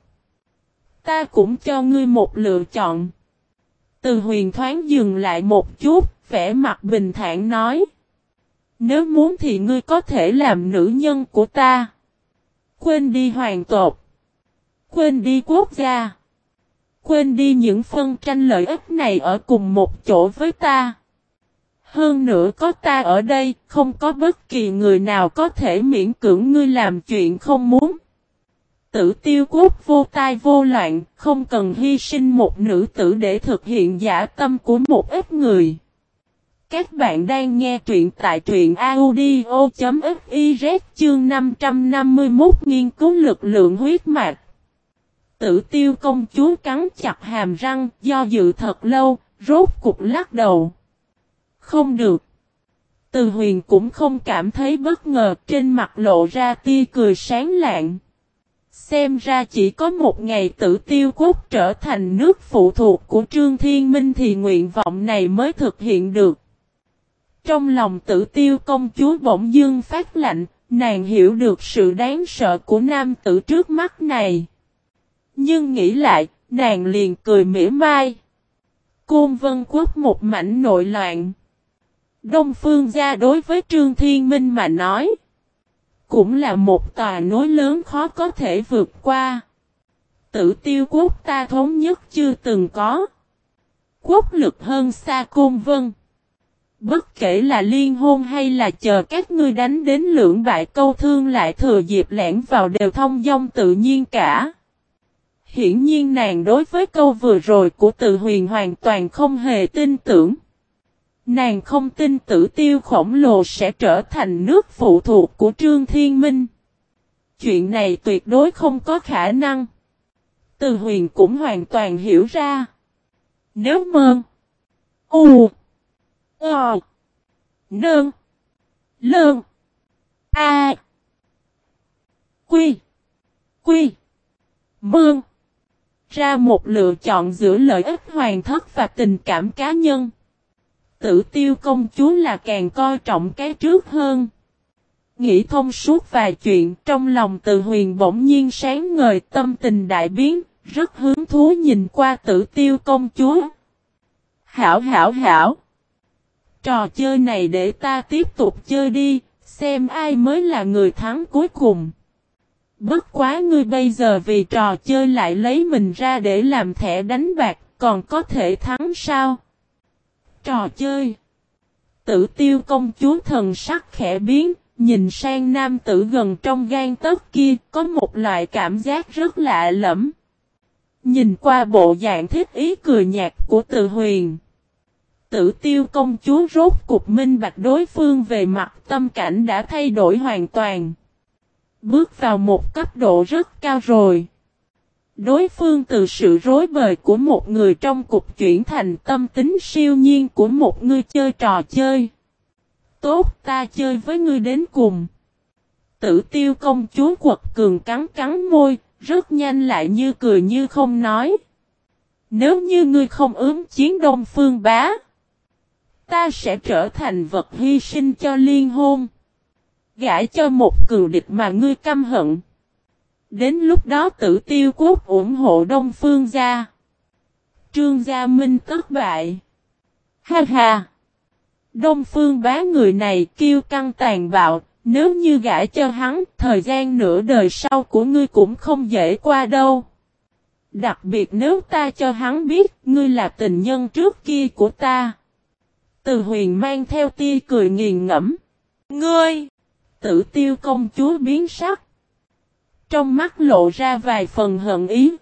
Ta cũng cho ngươi một lựa chọn. Từ Huyền thoáng dừng lại một chút, vẻ mặt bình thản nói. Nếu muốn thì ngươi có thể làm nữ nhân của ta. Quên đi hoàng tộc. Quên đi quốc gia. Quên đi những phân tranh lợi ích này ở cùng một chỗ với ta. Hơn nữa có ta ở đây, không có bất kỳ người nào có thể miễn cưỡng ngươi làm chuyện không muốn. Tử Tiêu quốc vô tai vô loạn, không cần hy sinh một nữ tử để thực hiện dã tâm của một ít người. Các bạn đang nghe truyện tại truyện audio chấm fiz chương năm trăm năm mươi mốt nghiên cứu lực lượng huyết mạch. Tử Tiêu công chúa cắn chặt hàm răng, do dự thật lâu, rốt cục lắc đầu. Không được. Từ Huyền cũng không cảm thấy bất ngờ, trên mặt lộ ra tia cười sáng lạng. Xem ra chỉ có một ngày Tử Tiêu quốc trở thành nước phụ thuộc của Trương Thiên Minh thì nguyện vọng này mới thực hiện được. Trong lòng Tử Tiêu công chúa bỗng dưng phát lạnh, nàng hiểu được sự đáng sợ của nam tử trước mắt này. Nhưng nghĩ lại, nàng liền cười mỉa mai. Côn Vân quốc một mảnh nội loạn. Đông Phương gia đối với Trương Thiên Minh mà nói, cũng là một tòa núi lớn khó có thể vượt qua. Tử Tiêu quốc ta thống nhất chưa từng có. Quốc lực hơn xa Côn Vân. Bất kể là liên hôn hay là chờ các ngươi đánh đến lưỡng bại câu thương lại thừa dịp lẻn vào đều thông dong tự nhiên cả. Hiển nhiên nàng đối với câu vừa rồi của Từ Huyền hoàn toàn không hề tin tưởng. Nàng không tin Tử Tiêu khổng lồ sẽ trở thành nước phụ thuộc của Trương Thiên Minh. Chuyện này tuyệt đối không có khả năng. Từ Huyền cũng hoàn toàn hiểu ra. Nếu mơn U Ờ Nơn Lơn A Quy Quy Mương ra một lựa chọn giữa lợi ích hoàng thất và tình cảm cá nhân, Tử Tiêu công chúa là càng coi trọng cái trước hơn. Nghĩ thông suốt vài chuyện, trong lòng Từ Huyền bỗng nhiên sáng ngời, tâm tình đại biến, rất hứng thú nhìn qua Tử Tiêu công chúa. Hảo hảo hảo. Trò chơi này để ta tiếp tục chơi đi, xem ai mới là người thắng cuối cùng. Bất quá ngươi bây giờ vì trò chơi lại lấy mình ra để làm thẻ đánh bạc, còn có thể thắng sao? Trò chơi. Tử Tiêu công chúa thần sắc khẽ biến, nhìn sang nam tử gần trong gan tấc kia, có một loại cảm giác rất lạ lẫm. Nhìn qua bộ dạng thích ý cười nhạt của Từ Huyền, Tử Tiêu công chúa rốt cục minh bạch đối phương về mặt tâm cảnh đã thay đổi hoàn toàn. Bước vào một cấp độ rất cao rồi. Đối phương từ sự rối bời của một người trong cuộc chuyển thành tâm tính siêu nhiên của một người chơi trò chơi. Tốt, ta chơi với ngươi đến cùng. Tử Tiêu công chúa quật cường cắn cắn môi, rất nhanh lại như cười như không nói. Nếu như ngươi không ứng chiến Đông Phương Bá, ta sẽ trở thành vật hy sinh cho liên hôn. Gả cho một cừu địch mà ngươi căm hận. Đến lúc đó Tử Tiêu quốc ủng hộ Đông Phương gia, Trương gia minh tất bại. Ha ha! Đông Phương Bá người này kiêu căng tàn bạo, nếu như gả cho hắn, thời gian nửa đời sau của ngươi cũng không dễ qua đâu. Đặc biệt nếu ta cho hắn biết ngươi là tình nhân trước kia của ta. Từ Huyền mang theo tia cười nghiền ngẫm. Ngươi! Tử Tiêu công chúa biến sắc. Trong mắt lộ ra vài phần hận ý.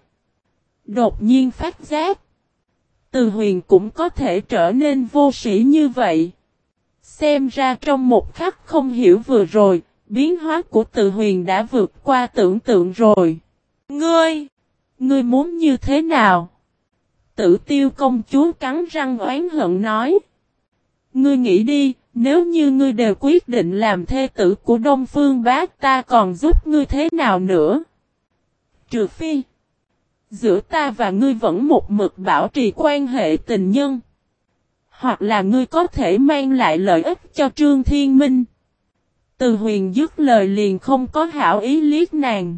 Đột nhiên phát giác. Từ Huyền cũng có thể trở nên vô sĩ như vậy. Xem ra trong một khắc không hiểu vừa rồi, biến hóa của Từ Huyền đã vượt qua tưởng tượng rồi. Ngươi! Ngươi muốn như thế nào? Tử Tiêu công chúa cắn răng oán hận nói. Ngươi nghĩ đi, nếu như ngươi đều quyết định làm thê tử của Đông Phương Bá, ta còn giúp ngươi thế nào nữa? Trừ phi, giữa ta và ngươi vẫn một mực bảo trì quan hệ tình nhân. Hoặc là ngươi có thể mang lại lợi ích cho Trương Thiên Minh. Từ Huyền dứt lời liền không có hảo ý liếc nàng.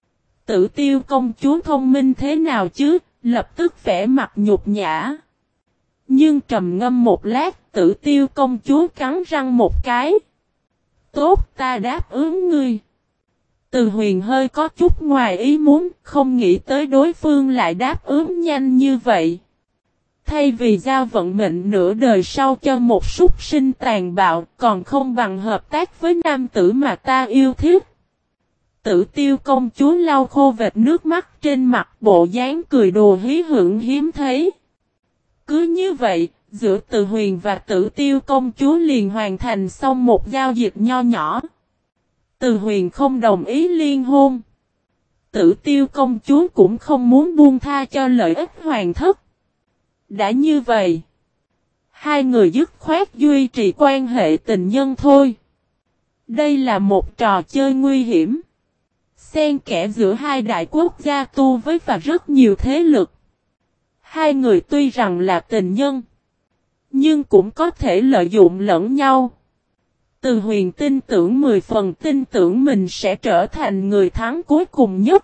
Tử Tiêu công chúa thông minh thế nào chứ, lập tức vẻ mặt nhục nhã. Nhưng trầm ngâm một lát, Tử Tiêu công chúa cắn răng một cái. Tốt, ta đáp ứng ngươi. Từ Huyền hơi có chút ngoài ý muốn, không nghĩ tới đối phương lại đáp ứng nhanh như vậy. Thay vì giao vận mệnh nửa đời sau cho một súc sinh tàn bạo, còn không bằng hợp tác với nam tử mà ta yêu thích. Tử Tiêu công chúa lau khô vệt nước mắt trên mặt, bộ dáng cười đùa hí hưởng hiếm thấy. Cứ như vậy, giữa Từ Huyền và Tử Tiêu công chúa liền hoàn thành xong một giao dịch nho nhỏ. Từ Huyền không đồng ý liên hôn. Tử Tiêu công chúa cũng không muốn buông tha cho lợi ích hoàng thất. Đã như vậy, hai người dứt khoát duy trì quan hệ tình nhân thôi. Đây là một trò chơi nguy hiểm. Xen kẽ giữa hai đại quốc gia tu với và rất nhiều thế lực. Hai người tuy rằng là tình nhân, nhưng cũng có thể lợi dụng lẫn nhau. Từ Huyền tin tưởng mười phần tin tưởng mình sẽ trở thành người thắng cuối cùng nhất.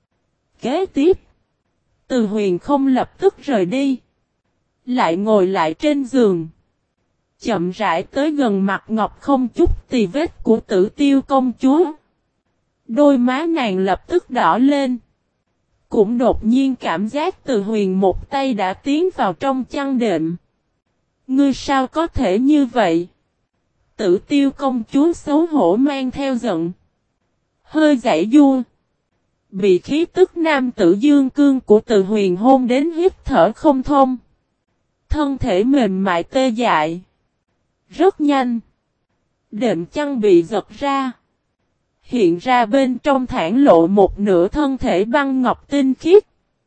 Kế tiếp, Từ Huyền không lập tức rời đi. Lại ngồi lại trên giường. Chậm rãi tới gần mặt ngọc không chút tì vết của Tử Tiêu công chúa. Đôi má nàng lập tức đỏ lên. Cũng đột nhiên cảm giác Từ Huyền một tay đã tiến vào trong chăn đệm. Ngươi sao có thể như vậy? Tử Tiêu công chúa xấu hổ mang theo giận. Hơi giãy giụa. Bị khí tức nam tử dương cương của Từ Huyền hôn đến hít thở không thông. Thân thể mềm mại tê dại. Rất nhanh. Đệm chăn bị giật ra. Hiện ra bên trong thản lộ một nửa thân thể băng ngọc tinh khiết.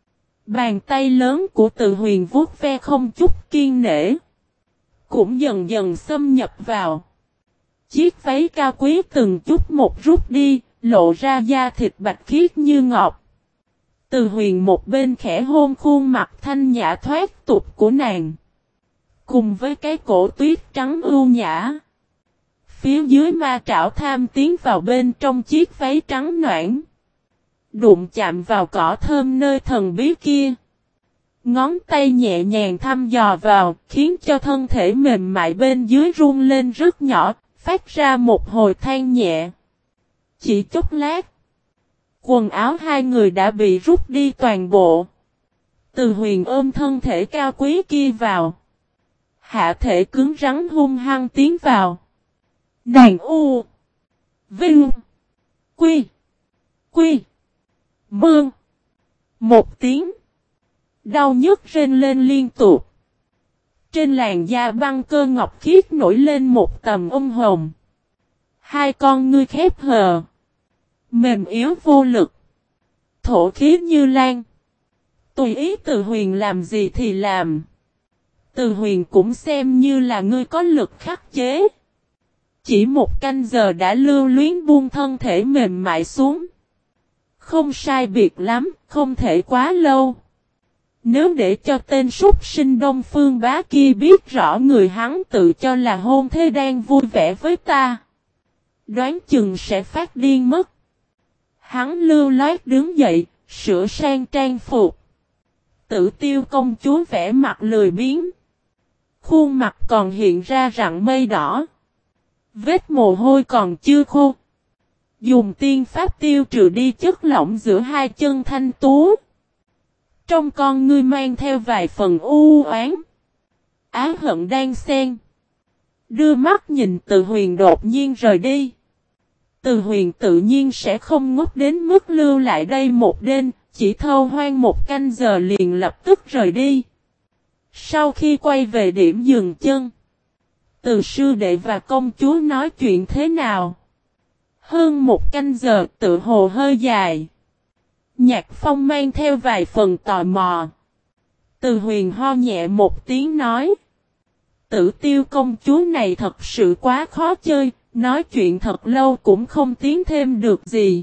Bàn tay lớn của Từ Huyền vuốt ve không chút kiên nể. Cũng dần dần xâm nhập vào. Chiếc váy cao quý từng chút một rút đi, lộ ra da thịt bạch khiết như ngọc. Từ Huyền một bên khẽ hôn khuôn mặt thanh nhã thoát tục của nàng. Cùng với cái cổ tuyết trắng ưu nhã. Phía dưới ma trảo tham tiến vào bên trong chiếc váy trắng noãn. Đụng chạm vào cỏ thơm nơi thần bí kia. Ngón tay nhẹ nhàng thăm dò vào, khiến cho thân thể mềm mại bên dưới rung lên rất nhỏ, phát ra một hồi than nhẹ. Chỉ chốc lát, quần áo hai người đã bị rút đi toàn bộ. Từ Huyền ôm thân thể cao quý kia vào. Hạ thể cứng rắn hung hăng tiến vào. Nàng u. Vinh. Quy. Quy. Mương. Một tiếng. Đau nhức rên lên liên tục. Trên làn da băng cơ ngọc khiết nổi lên một tầm ôm hồng. Hai con ngươi khép hờ. Mềm yếu vô lực. Thổ khí như lan. Tùy ý Từ Huyền làm gì thì làm. Từ Huyền cũng xem như là ngươi có lực khắc chế. Chỉ một canh giờ đã lưu luyến buông thân thể mềm mại xuống. Không sai biệt lắm, không thể quá lâu. Nếu để cho tên súc sinh Đông Phương Bá kia biết rõ người hắn tự cho là hôn thê đang vui vẻ với ta, đoán chừng sẽ phát điên mất. Hắn lưu loát đứng dậy, sửa sang trang phục. Tử Tiêu công chúa vẻ mặt lười biếng. Khuôn mặt còn hiện ra rặng mây đỏ. Vết mồ hôi còn chưa khô. Dùng tiên pháp tiêu trừ đi chất lỏng giữa hai chân thanh tú. Trong con ngươi mang theo vài phần u oán. Á hận đang xen. Đưa mắt nhìn Từ Huyền đột nhiên rời đi. Từ Huyền tự nhiên sẽ không ngốc đến mức lưu lại đây một đêm, chỉ thâu hoang một canh giờ liền lập tức rời đi. Sau khi quay về điểm dừng chân, Từ sư đệ và công chúa nói chuyện thế nào? Hơn một canh giờ tự hồ hơi dài. Nhạc Phong mang theo vài phần tò mò. Từ Huyền ho nhẹ một tiếng nói. Tử Tiêu công chúa này thật sự quá khó chơi, nói chuyện thật lâu cũng không tiến thêm được gì.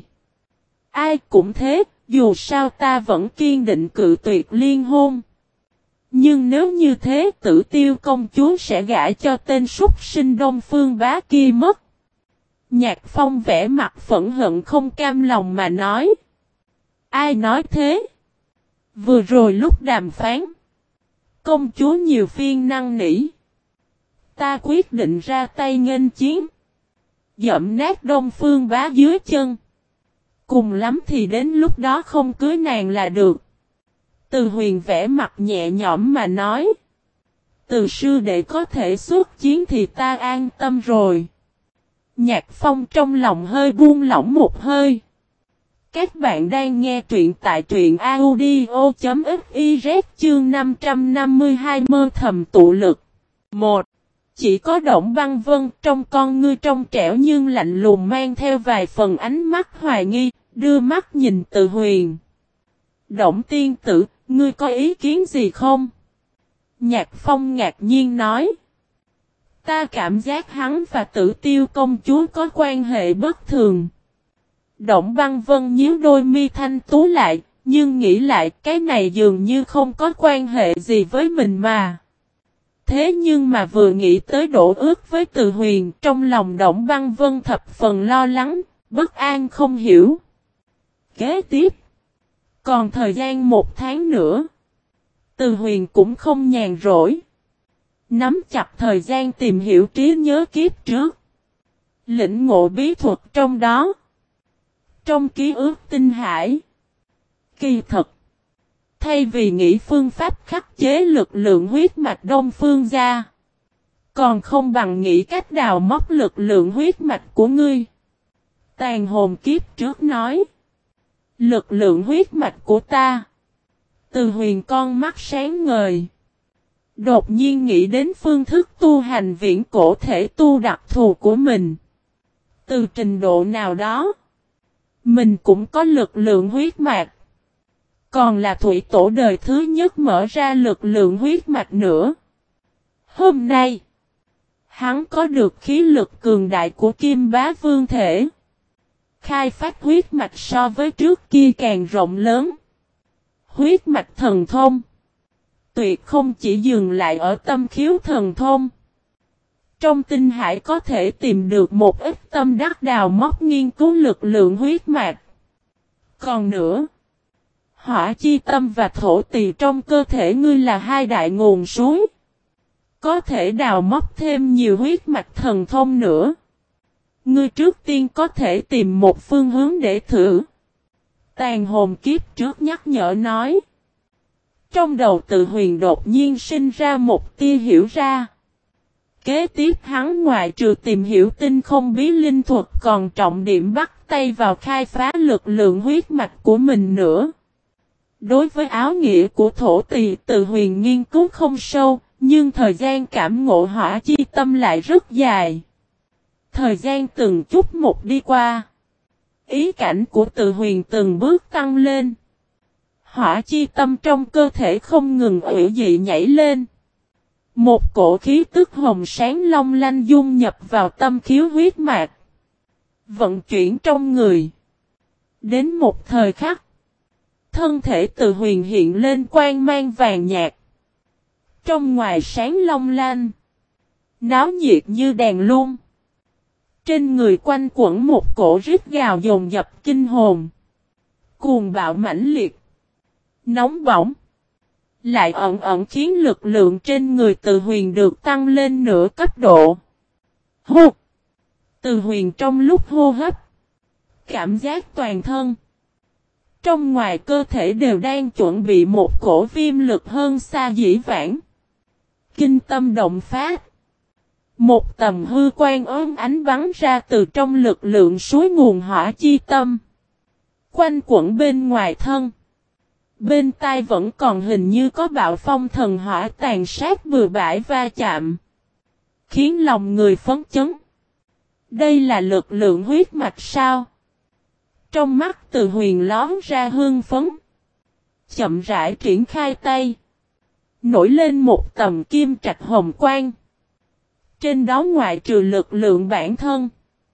Ai cũng thế, dù sao ta vẫn kiên định cự tuyệt liên hôn. Nhưng nếu như thế Tử Tiêu công chúa sẽ gả cho tên súc sinh Đông Phương Bá kia mất. Nhạc Phong vẽ mặt phẫn hận không cam lòng mà nói. Ai nói thế? Vừa rồi lúc đàm phán, công chúa nhiều phiên năn nỉ. Ta quyết định ra tay nghênh chiến. Dẫm nát Đông Phương Bá dưới chân. Cùng lắm thì đến lúc đó không cưới nàng là được. Từ Huyền vẽ mặt nhẹ nhõm mà nói. Từ sư đệ có thể xuất chiến thì ta an tâm rồi. Nhạc Phong trong lòng hơi buông lỏng một hơi. Các bạn đang nghe truyện tại truyện audio.fiz chương năm trăm năm mươi hai mơ thầm tụ lực. một. Chỉ có Động Băng Vân trong con ngươi trong trẻo nhưng lạnh lùng mang theo vài phần ánh mắt hoài nghi, đưa mắt nhìn Từ Huyền. Động tiên tử, ngươi có ý kiến gì không? Nhạc Phong ngạc nhiên nói. Ta cảm giác hắn và Tử Tiêu công chúa có quan hệ bất thường. Động Băng Vân nhíu đôi mi thanh tú lại, nhưng nghĩ lại cái này dường như không có quan hệ gì với mình mà. Thế nhưng mà vừa nghĩ tới đổ ước với Từ Huyền, trong lòng Động Băng Vân thập phần lo lắng, bất an không hiểu. Kế tiếp, còn thời gian một tháng nữa, Từ Huyền cũng không nhàn rỗi. Nắm chặt thời gian tìm hiểu trí nhớ kiếp trước. Lĩnh ngộ bí thuật trong đó. Trong ký ức tinh hải. Kỳ thật. Thay vì nghĩ phương pháp khắc chế lực lượng huyết mạch Đông Phương gia. Còn không bằng nghĩ cách đào móc lực lượng huyết mạch của ngươi. Tàn hồn kiếp trước nói. Lực lượng huyết mạch của ta. Từ Huyền con mắt sáng ngời. Đột nhiên nghĩ đến phương thức tu hành viễn cổ thể tu đặc thù của mình. Từ trình độ nào đó, mình cũng có lực lượng huyết mạch. Còn là thủy tổ đời thứ nhất mở ra lực lượng huyết mạch nữa. Hôm nay, hắn có được khí lực cường đại của Kim Bá Vương thể. Khai phát huyết mạch so với trước kia càng rộng lớn. Huyết mạch thần thông. Tuyệt không chỉ dừng lại ở tâm khiếu thần thông. Trong tinh hải có thể tìm được một ít tâm đắc đào móc nghiên cứu lực lượng huyết mạch. Còn nữa, hỏa chi tâm và thổ tỳ trong cơ thể ngươi là hai đại nguồn suối. Có thể đào móc thêm nhiều huyết mạch thần thông nữa. Ngươi trước tiên có thể tìm một phương hướng để thử. Tàn hồn kiếp trước nhắc nhở nói. Trong đầu Từ Huyền đột nhiên sinh ra một tia hiểu ra. Kế tiếp hắn ngoại trừ tìm hiểu tinh không bí linh thuật còn trọng điểm bắt tay vào khai phá lực lượng huyết mạch của mình nữa. Đối với áo nghĩa của thổ tỳ Từ Huyền nghiên cứu không sâu, nhưng thời gian cảm ngộ hỏa chi tâm lại rất dài. Thời gian từng chút một đi qua. Ý cảnh của Từ Huyền từng bước tăng lên. Hỏa chi tâm trong cơ thể không ngừng ủy dị nhảy lên. Một cổ khí tức hồng sáng long lanh dung nhập vào tâm khiếu huyết mạch. Vận chuyển trong người. Đến một thời khắc. Thân thể Từ Huyền hiện lên quang mang vàng nhạt. Trong ngoài sáng long lanh. Náo nhiệt như đèn lung. Trên người quanh quẩn một cổ rít gào dồn dập kinh hồn. Cuồng bạo mãnh liệt. Nóng bỏng. Lại ẩn ẩn khiến lực lượng trên người Từ Huyền được tăng lên nửa cấp độ. Hô! Từ Huyền trong lúc hô hấp. Cảm giác toàn thân. Trong ngoài cơ thể đều đang chuẩn bị một cổ viêm lực hơn xa dĩ vãng. Kinh tâm động phát. Một tầm hư quan ốm ánh bắn ra từ trong lực lượng suối nguồn hỏa chi tâm. Quanh quẩn bên ngoài thân. Bên tai vẫn còn hình như có bạo phong thần hỏa tàn sát bừa bãi va chạm. Khiến lòng người phấn chấn. Đây là lực lượng huyết mạch sao? Trong mắt Từ Huyền lón ra hương phấn. Chậm rãi triển khai tay. Nổi lên một tầm kim trạch hồng quang. Trên đó ngoại trừ lực lượng bản thân.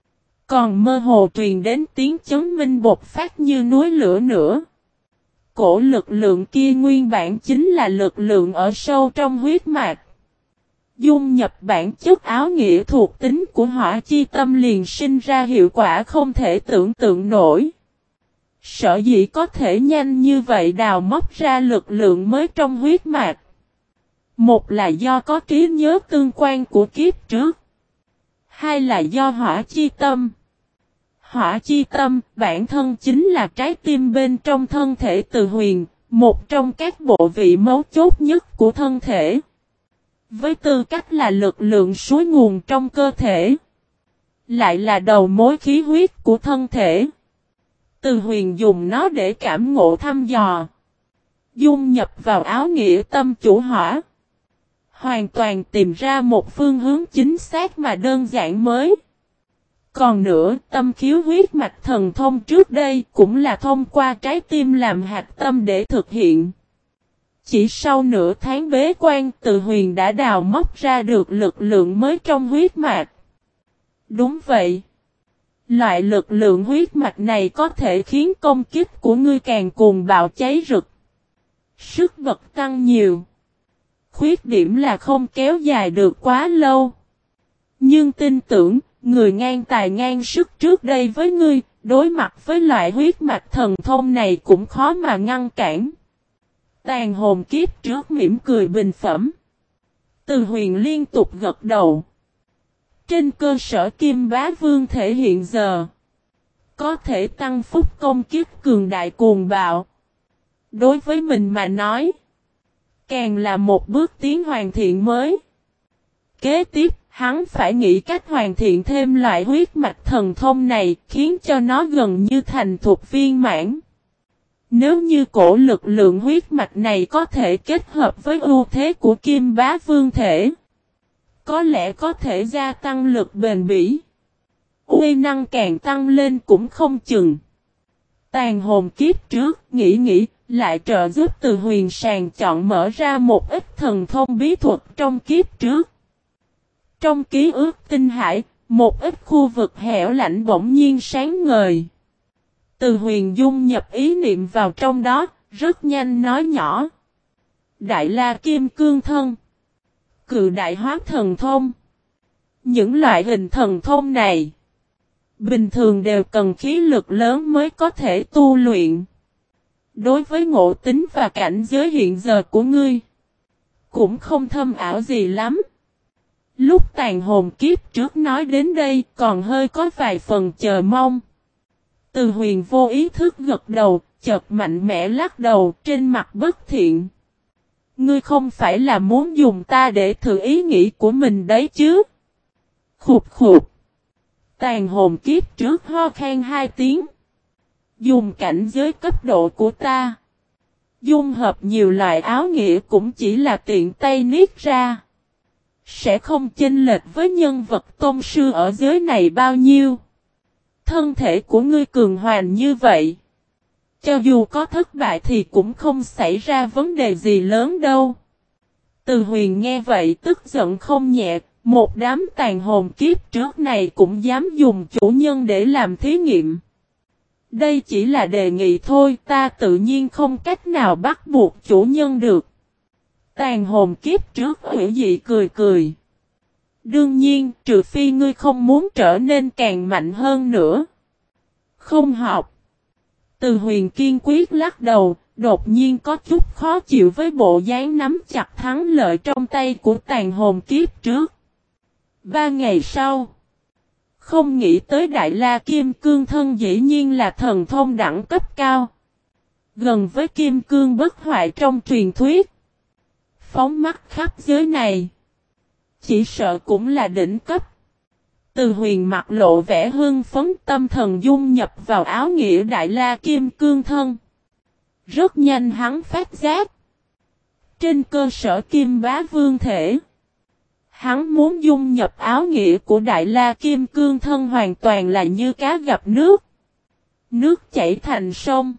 Còn mơ hồ truyền đến tiếng chấn minh bột phát như núi lửa nữa. Cổ lực lượng kia nguyên bản chính là lực lượng ở sâu trong huyết mạch. Dung nhập bản chất áo nghĩa thuộc tính của hỏa chi tâm liền sinh ra hiệu quả không thể tưởng tượng nổi. Sở dĩ có thể nhanh như vậy đào móc ra lực lượng mới trong huyết mạch. Một là do có trí nhớ tương quan của kiếp trước. Hai là do hỏa chi tâm. Hỏa chi tâm bản thân chính là trái tim bên trong thân thể Từ Huyền, một trong các bộ vị mấu chốt nhất của thân thể. Với tư cách là lực lượng suối nguồn trong cơ thể, lại là đầu mối khí huyết của thân thể. Từ Huyền dùng nó để cảm ngộ thăm dò, dung nhập vào áo nghĩa tâm chủ hỏa. Hoàn toàn tìm ra một phương hướng chính xác mà đơn giản mới. Còn nữa, tâm khiếu huyết mạch thần thông trước đây cũng là thông qua trái tim làm hạch tâm để thực hiện. Chỉ sau nửa tháng bế quan, Từ Huyền đã đào móc ra được lực lượng mới trong huyết mạch. Đúng vậy. Loại lực lượng huyết mạch này có thể khiến công kích của ngươi càng cuồng bạo cháy rực. Sức bật tăng nhiều. Khuyết điểm là không kéo dài được quá lâu. Nhưng tin tưởng, người ngang tài ngang sức trước đây với ngươi, đối mặt với loại huyết mạch thần thông này cũng khó mà ngăn cản. Tàn hồn kiếp trước mỉm cười bình phẩm. Từ Huyền liên tục gật đầu. Trên cơ sở Kim Bá Vương thể hiện giờ, có thể tăng phúc công kiếp cường đại cuồng bạo. Đối với mình mà nói, càng là một bước tiến hoàn thiện mới. Kế tiếp, hắn phải nghĩ cách hoàn thiện thêm loại huyết mạch thần thông này, khiến cho nó gần như thành thục viên mãn. Nếu như cổ lực lượng huyết mạch này có thể kết hợp với ưu thế của Kim Bá Vương thể, có lẽ có thể gia tăng lực bền bỉ. Uy năng càng tăng lên cũng không chừng. Tàn hồn kiếp trước, nghĩ nghĩ, lại trợ giúp Từ Huyền sàng chọn mở ra một ít thần thông bí thuật trong kiếp trước. Trong ký ức tinh hải, một ít khu vực hẻo lạnh bỗng nhiên sáng ngời. Từ Huyền dung nhập ý niệm vào trong đó, rất nhanh nói nhỏ. Đại La Kim Cương Thân. Cự đại hóa thần thông. Những loại hình thần thông này, bình thường đều cần khí lực lớn mới có thể tu luyện. Đối với ngộ tính và cảnh giới hiện giờ của ngươi, cũng không thâm ảo gì lắm. Lúc tàn hồn kiếp trước nói đến đây còn hơi có vài phần chờ mong. Từ Huyền vô ý thức gật đầu, chợt mạnh mẽ lắc đầu trên mặt bất thiện. Ngươi không phải là muốn dùng ta để thử ý nghĩ của mình đấy chứ? Khục khục. Tàn hồn kiếp trước ho khan hai tiếng. Dùng cảnh giới cấp độ của ta, dung hợp nhiều loại áo nghĩa cũng chỉ là tiện tay niết ra. Sẽ không chênh lệch với nhân vật tôn sư ở giới này bao nhiêu. Thân thể của ngươi cường hoành như vậy, cho dù có thất bại thì cũng không xảy ra vấn đề gì lớn đâu. Từ Huyền nghe vậy tức giận không nhẹ, một đám tàn hồn kiếp trước này cũng dám dùng chủ nhân để làm thí nghiệm. Đây chỉ là đề nghị thôi, ta tự nhiên không cách nào bắt buộc chủ nhân được. Tàn hồn kiếp trước hữu dị cười cười. Đương nhiên, trừ phi ngươi không muốn trở nên càng mạnh hơn nữa. Không học. Từ Huyền kiên quyết lắc đầu, đột nhiên có chút khó chịu với bộ dáng nắm chặt thắng lợi trong tay của tàn hồn kiếp trước. Ba ngày sau, không nghĩ tới Đại La Kim Cương Thân dĩ nhiên là thần thông đẳng cấp cao. Gần với kim cương bất hoại trong truyền thuyết. Phóng mắt khắp giới này. Chỉ sợ cũng là đỉnh cấp. Từ Huyền mặt lộ vẻ hưng phấn, tâm thần dung nhập vào áo nghĩa Đại La Kim Cương Thân. Rất nhanh hắn phát giác. Trên cơ sở Kim Bá Vương thể. Hắn muốn dung nhập áo nghĩa của Đại La Kim Cương Thân hoàn toàn là như cá gặp nước. Nước chảy thành sông.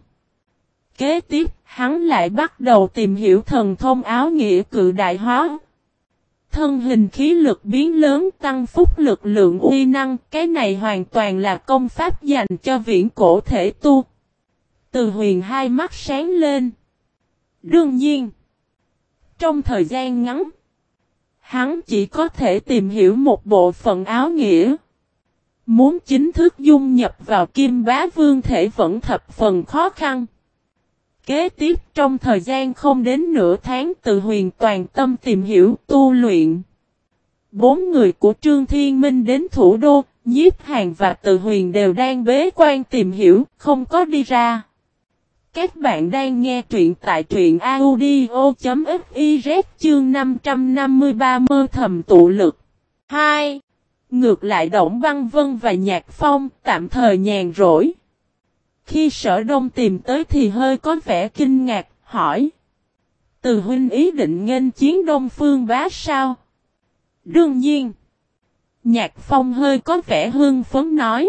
Kế tiếp, hắn lại bắt đầu tìm hiểu thần thông áo nghĩa cự đại hóa. Thân hình khí lực biến lớn, tăng phúc lực lượng uy năng, cái này hoàn toàn là công pháp dành cho viễn cổ thể tu. Từ Huyền hai mắt sáng lên. Đương nhiên, trong thời gian ngắn, hắn chỉ có thể tìm hiểu một bộ phận áo nghĩa. Muốn chính thức dung nhập vào Kim Bá Vương thể vẫn thập phần khó khăn. Kế tiếp trong thời gian không đến nửa tháng, Từ Huyền toàn tâm tìm hiểu tu luyện. Bốn người của Trương Thiên Minh đến thủ đô, Nhiếp Hàn và Từ Huyền đều đang bế quan tìm hiểu, không có đi ra. Các bạn đang nghe truyện tại truyện audio.fiz chương năm trăm năm mươi ba mơ thầm tụ lực. hai. Ngược lại Đổng Băng Vân và Nhạc Phong tạm thời nhàn rỗi. Khi Sở Đông tìm tới thì hơi có vẻ kinh ngạc, hỏi. Từ huynh ý định nghênh chiến Đông Phương Bá sao? Đương nhiên. Nhạc Phong hơi có vẻ hưng phấn nói.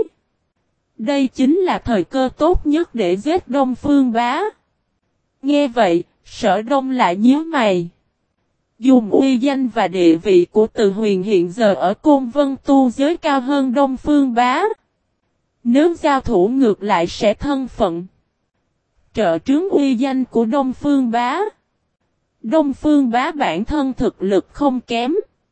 Đây chính là thời cơ tốt nhất để giết Đông Phương Bá. Nghe vậy, Sở Đông lại nhíu mày. Dùng uy danh và địa vị của Từ Huyền hiện giờ ở Côn Vân tu giới cao hơn Đông Phương Bá. Nếu giao thủ ngược lại sẽ thân phận. Trợ trướng uy danh của Đông Phương Bá. Đông Phương Bá bản thân thực lực không kém.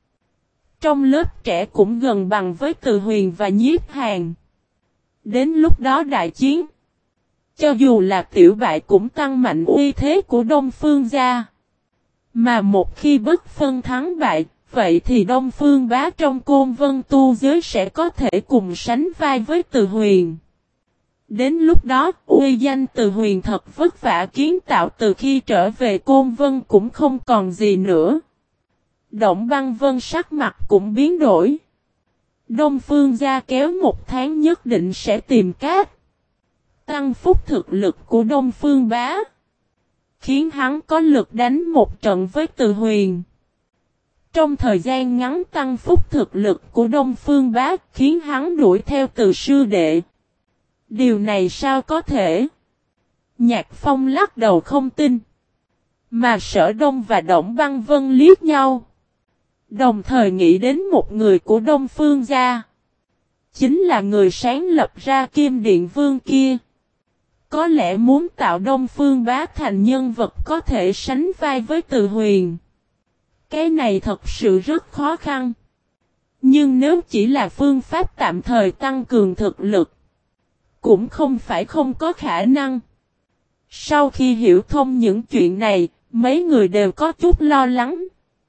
Trong lớp trẻ cũng gần bằng với Từ Huyền và Nhiếp Hàn. Đến lúc đó đại chiến. Cho dù là tiểu bại cũng tăng mạnh uy thế của Đông Phương gia. Mà một khi bất phân thắng bại, vậy thì Đông Phương Bá trong Côn Vân tu giới sẽ có thể cùng sánh vai với Từ Huyền. Đến lúc đó, uy danh Từ Huyền thật vất vả kiến tạo từ khi trở về Côn Vân cũng không còn gì nữa. Đổng Băng Vân sắc mặt cũng biến đổi. Đông Phương gia kéo một tháng nhất định sẽ tìm cát. Tăng phúc thực lực của Đông Phương Bá. Khiến hắn có lực đánh một trận với Từ Huyền. Trong thời gian ngắn tăng phúc thực lực của Đông Phương Bá khiến hắn đuổi theo Từ sư đệ. Điều này sao có thể? Nhạc Phong lắc đầu không tin. Mà Sở Đông và Đổng Băng Vân liếc nhau. Đồng thời nghĩ đến một người của Đông Phương gia. Chính là người sáng lập ra Kim Điện Vương kia. Có lẽ muốn tạo Đông Phương Bá thành nhân vật có thể sánh vai với Từ Huyền. Cái này thật sự rất khó khăn. Nhưng nếu chỉ là phương pháp tạm thời tăng cường thực lực, cũng không phải không có khả năng. Sau khi hiểu thông những chuyện này, mấy người đều có chút lo lắng.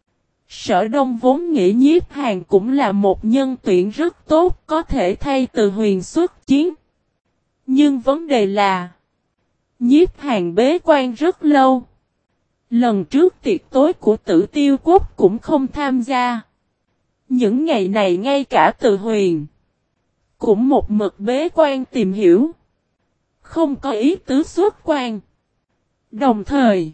Sở Đông vốn nghĩ Nhiếp Hàn cũng là một nhân tuyển rất tốt, có thể thay Từ Huyền xuất chiến. Nhưng vấn đề là Nhiếp Hàn bế quan rất lâu. Lần trước tiệc tối của Tử Tiêu Quốc cũng không tham gia. Những ngày này ngay cả Từ Huyền cũng một mực bế quan tìm hiểu. Không có ý tứ xuất quan. Đồng thời,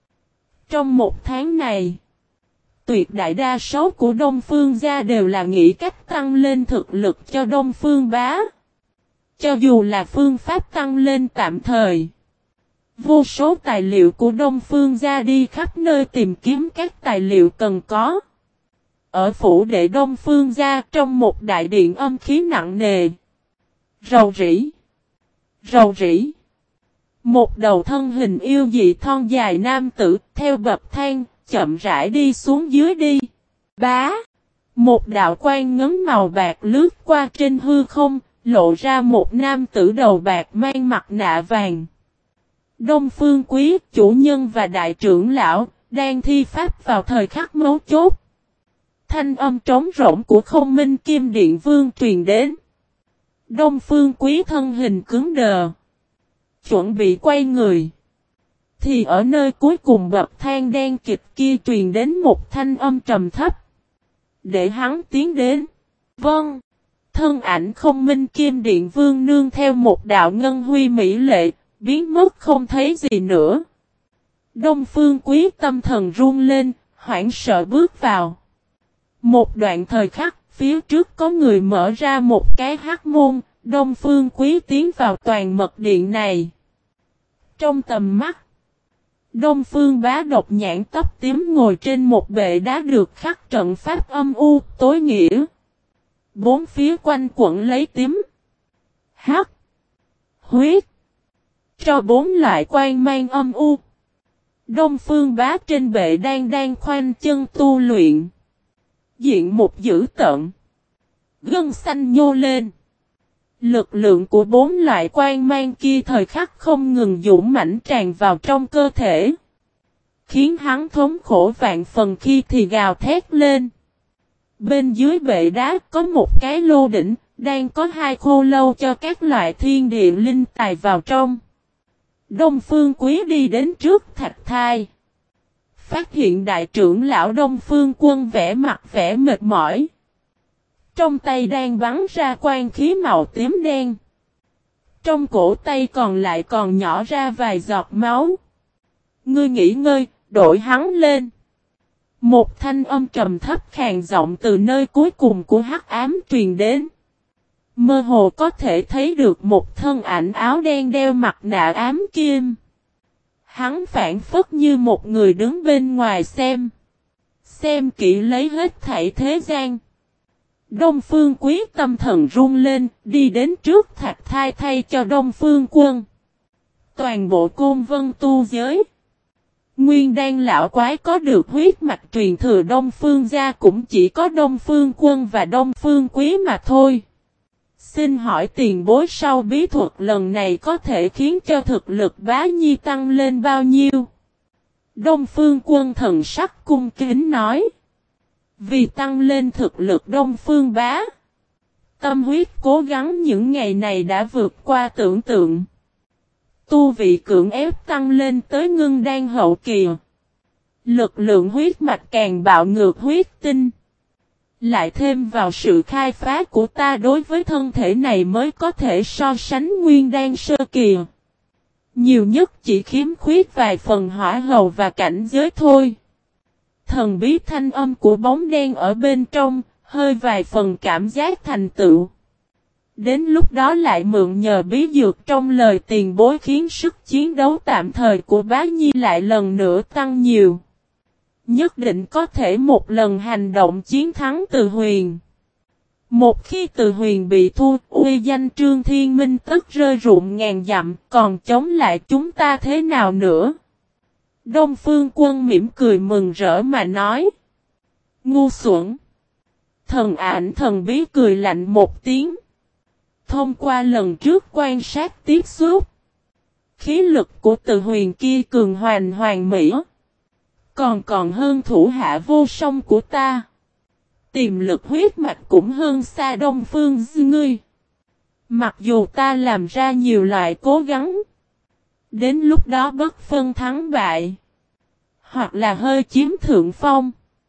trong một tháng này, tuyệt đại đa số của Đông Phương gia đều là nghĩ cách tăng lên thực lực cho Đông Phương Bá. Cho dù là phương pháp tăng lên tạm thời. Vô số tài liệu của Đông Phương gia đi khắp nơi tìm kiếm các tài liệu cần có. Ở phủ đệ Đông Phương gia trong một đại điện âm khí nặng nề. Rầu rĩ. Rầu rĩ. Một đầu thân hình yêu dị thon dài nam tử theo bậc thang chậm rãi đi xuống dưới đi. Bá. Một đạo quang ngấn màu bạc lướt qua trên hư không, lộ ra một nam tử đầu bạc mang mặt nạ vàng. Đông Phương Quý, chủ nhân và đại trưởng lão, đang thi pháp vào thời khắc mấu chốt. Thanh âm trống rỗng của Không Minh Kim Điện Vương truyền đến. Đông Phương Quý thân hình cứng đờ. Chuẩn bị quay người. Thì ở nơi cuối cùng bậc thang đen kịt kia truyền đến một thanh âm trầm thấp. Để hắn tiến đến. Vâng. Thân ảnh không minh kim điện vương nương theo một đạo ngân huy mỹ lệ, biến mất không thấy gì nữa. Đông Phương Quý tâm thần run lên, hoảng sợ bước vào. Một đoạn thời khắc, phía trước có người mở ra một cái hắc môn, Đông Phương Quý tiến vào toàn mật điện này. Trong tầm mắt, Đông Phương Bá độc nhãn tóc tím ngồi trên một bệ đá được khắc trận pháp âm u, tối nghĩa. Bốn phía quanh quẩn lấy tím, hắc, huyết, cho bốn loại quan mang âm u. Đông Phương Bá trên bệ đang đang khoanh chân tu luyện. Diện một dữ tợn, gân xanh nhô lên. Lực lượng của bốn loại quan mang kia thời khắc không ngừng dũng mãnh tràn vào trong cơ thể, khiến hắn thống khổ vạn phần khi thì gào thét lên. Bên dưới bệ đá có một cái lô đỉnh, đang có hai khô lâu cho các loại thiên địa linh tài vào trong. Đông Phương Quý đi đến trước thạch thai, phát hiện đại trưởng lão Đông Phương Quân vẽ mặt vẻ mệt mỏi. Trong tay đang bắn ra quang khí màu tím đen. Trong cổ tay còn lại còn nhỏ ra vài giọt máu. Ngươi nghỉ ngơi, đổi hắn lên. Một thanh âm trầm thấp khàn giọng từ nơi cuối cùng của hắc ám truyền đến. Mơ hồ có thể thấy được một thân ảnh áo đen đeo mặt nạ ám kim. Hắn phản phất như một người đứng bên ngoài xem. Xem kỹ lấy hết thảy thế gian. Đông Phương Quý tâm thần run lên, đi đến trước thạch thai thay cho Đông Phương Quân. Toàn bộ Côn Vân tu giới, nguyên đan lão quái có được huyết mạch truyền thừa Đông Phương gia cũng chỉ có Đông Phương Quân và Đông Phương Quý mà thôi. Xin hỏi tiền bối sau bí thuật lần này có thể khiến cho thực lực Bá Nhi tăng lên bao nhiêu? Đông Phương Quân thần sắc cung kính nói. Vì tăng lên thực lực Đông Phương Bá, tâm huyết cố gắng những ngày này đã vượt qua tưởng tượng. Tu vị cưỡng ép tăng lên tới ngưng đan hậu kỳ. Lực lượng huyết mạch càng bạo ngược huyết tinh. Lại thêm vào sự khai phá của ta đối với thân thể này mới có thể so sánh nguyên đan sơ kỳ. Nhiều nhất chỉ khiếm khuyết vài phần hỏa hầu và cảnh giới thôi. Thần bí thanh âm của bóng đen ở bên trong, hơi vài phần cảm giác thành tựu. Đến lúc đó lại mượn nhờ bí dược trong lời tiền bối khiến sức chiến đấu tạm thời của Bá Nhi lại lần nữa tăng nhiều. Nhất định có thể một lần hành động chiến thắng Từ Huyền. Một khi Từ Huyền bị thua, uy danh Trương Thiên Minh tức rơi rụng ngàn dặm, còn chống lại chúng ta thế nào nữa? Đông Phương Quân mỉm cười mừng rỡ mà nói. Ngu xuẩn. Thần ảnh thần bí cười lạnh một tiếng. Thông qua lần trước quan sát tiếp xúc, khí lực của Từ Huyền kia cường hoành hoàn mỹ. Còn còn hơn thủ hạ vô song của ta. Tiềm lực huyết mạch cũng hơn xa Đông Phương ngươi. Mặc dù ta làm ra nhiều loại cố gắng, đến lúc đó bất phân thắng bại, hoặc là hơi chiếm thượng phong,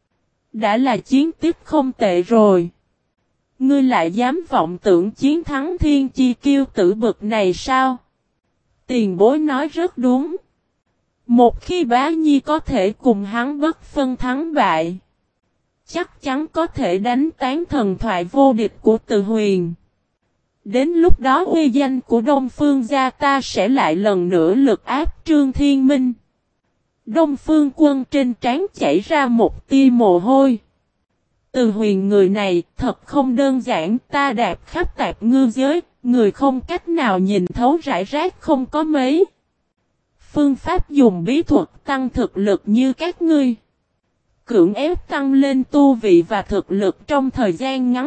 đã là chiến tiếp không tệ rồi. Ngươi lại dám vọng tưởng chiến thắng thiên chi kiêu tử bực này sao? Tiền bối nói rất đúng. Một khi Bá Nhi có thể cùng hắn bất phân thắng bại, chắc chắn có thể đánh tán thần thoại vô địch của Từ Huyền. Đến lúc đó uy danh của Đông Phương gia ta sẽ lại lần nữa lực áp Trương Thiên Minh. Đông Phương Quân trên trán chảy ra một tia mồ hôi. Từ Huyền người này thật không đơn giản, ta đạp khắp tạp ngư giới, người không cách nào nhìn thấu rải rác không có mấy. Phương pháp dùng bí thuật tăng thực lực như các ngươi, cưỡng ép tăng lên tu vị và thực lực trong thời gian ngắn,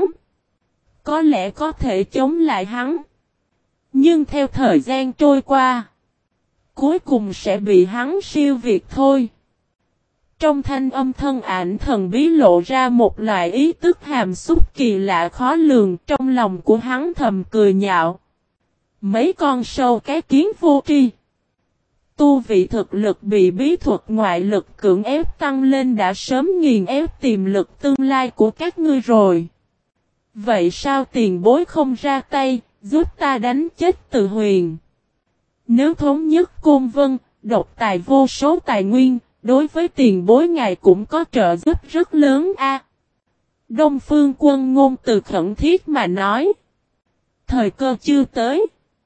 có lẽ có thể chống lại hắn. Nhưng theo thời gian trôi qua, cuối cùng sẽ bị hắn siêu việt thôi. Trong thanh âm thân ảnh thần bí lộ ra một loại ý tức hàm xúc kỳ lạ khó lường, trong lòng của hắn thầm cười nhạo. Mấy con sâu cái kiến vô tri, Tu vị thực lực bị bí thuật ngoại lực cưỡng ép tăng lên đã sớm nghiền ép tiềm lực tương lai của các ngươi rồi. Vậy sao tiền bối không ra tay, giúp ta đánh chết Từ Huyền? Nếu thống nhất Côn Vân, độc tài vô số tài nguyên, đối với tiền bối ngài cũng có trợ giúp rất lớn a. Đông Phương Quân ngôn từ khẩn thiết mà nói. Thời cơ chưa tới.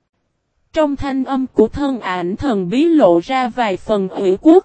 Trong thanh âm của thân ảnh thần bí lộ ra vài phần ủy khuất.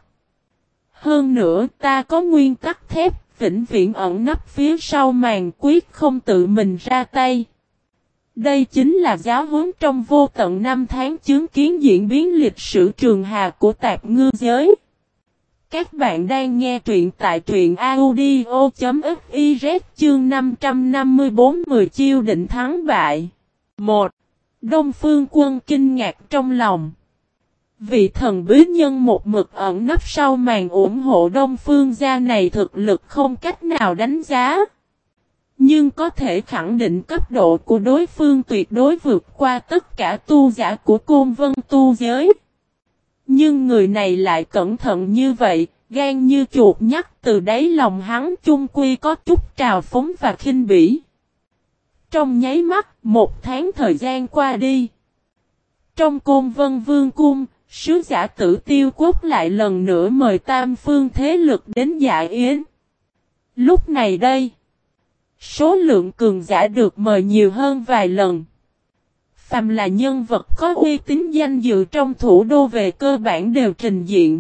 Hơn nữa ta có nguyên tắc thép, vĩnh viễn ẩn nấp phía sau màn, quyết không tự mình ra tay. Đây chính là giáo huấn trong vô tận năm tháng chứng kiến diễn biến lịch sử trường hà của tạp ngư giới. Các bạn đang nghe truyện tại truyện audio chấm fiz chương năm trăm năm mươi tư mười chiêu định thắng bại. một. Đông Phương Quân kinh ngạc trong lòng. Vị thần bí nhân một mực ẩn nấp sau màn ủng hộ Đông Phương gia này thực lực không cách nào đánh giá. Nhưng có thể khẳng định cấp độ của đối phương tuyệt đối vượt qua tất cả tu giả của Côn Vân tu giới. Nhưng người này lại cẩn thận như vậy, gan như chuột nhắt, từ đáy lòng hắn chung quy có chút trào phúng và khinh bỉ. Trong nháy mắt, một tháng thời gian qua đi. Trong Côn Vân Vương cung, sứ giả Tử Tiêu Quốc lại lần nữa mời tam phương thế lực đến dạ yến. Lúc này đây, số lượng cường giả được mời nhiều hơn vài lần. Phàm là nhân vật có uy tín danh dự trong thủ đô về cơ bản đều trình diện.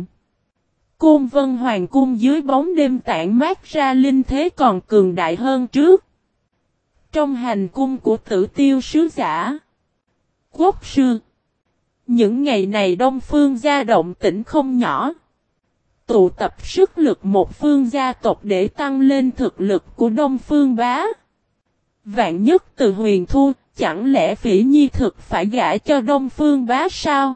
Côn Vân Hoàng cung dưới bóng đêm tản mát ra linh thế còn cường đại hơn trước. Trong hành cung của Tử Tiêu sứ giả, Quốc sư, những ngày này Đông Phương gia động tĩnh không nhỏ. Tụ tập sức lực một phương gia tộc để tăng lên thực lực của Đông Phương bá. Vạn nhất Từ Huyền thu, chẳng lẽ Phỉ Nhi thực phải gả cho Đông Phương bá sao?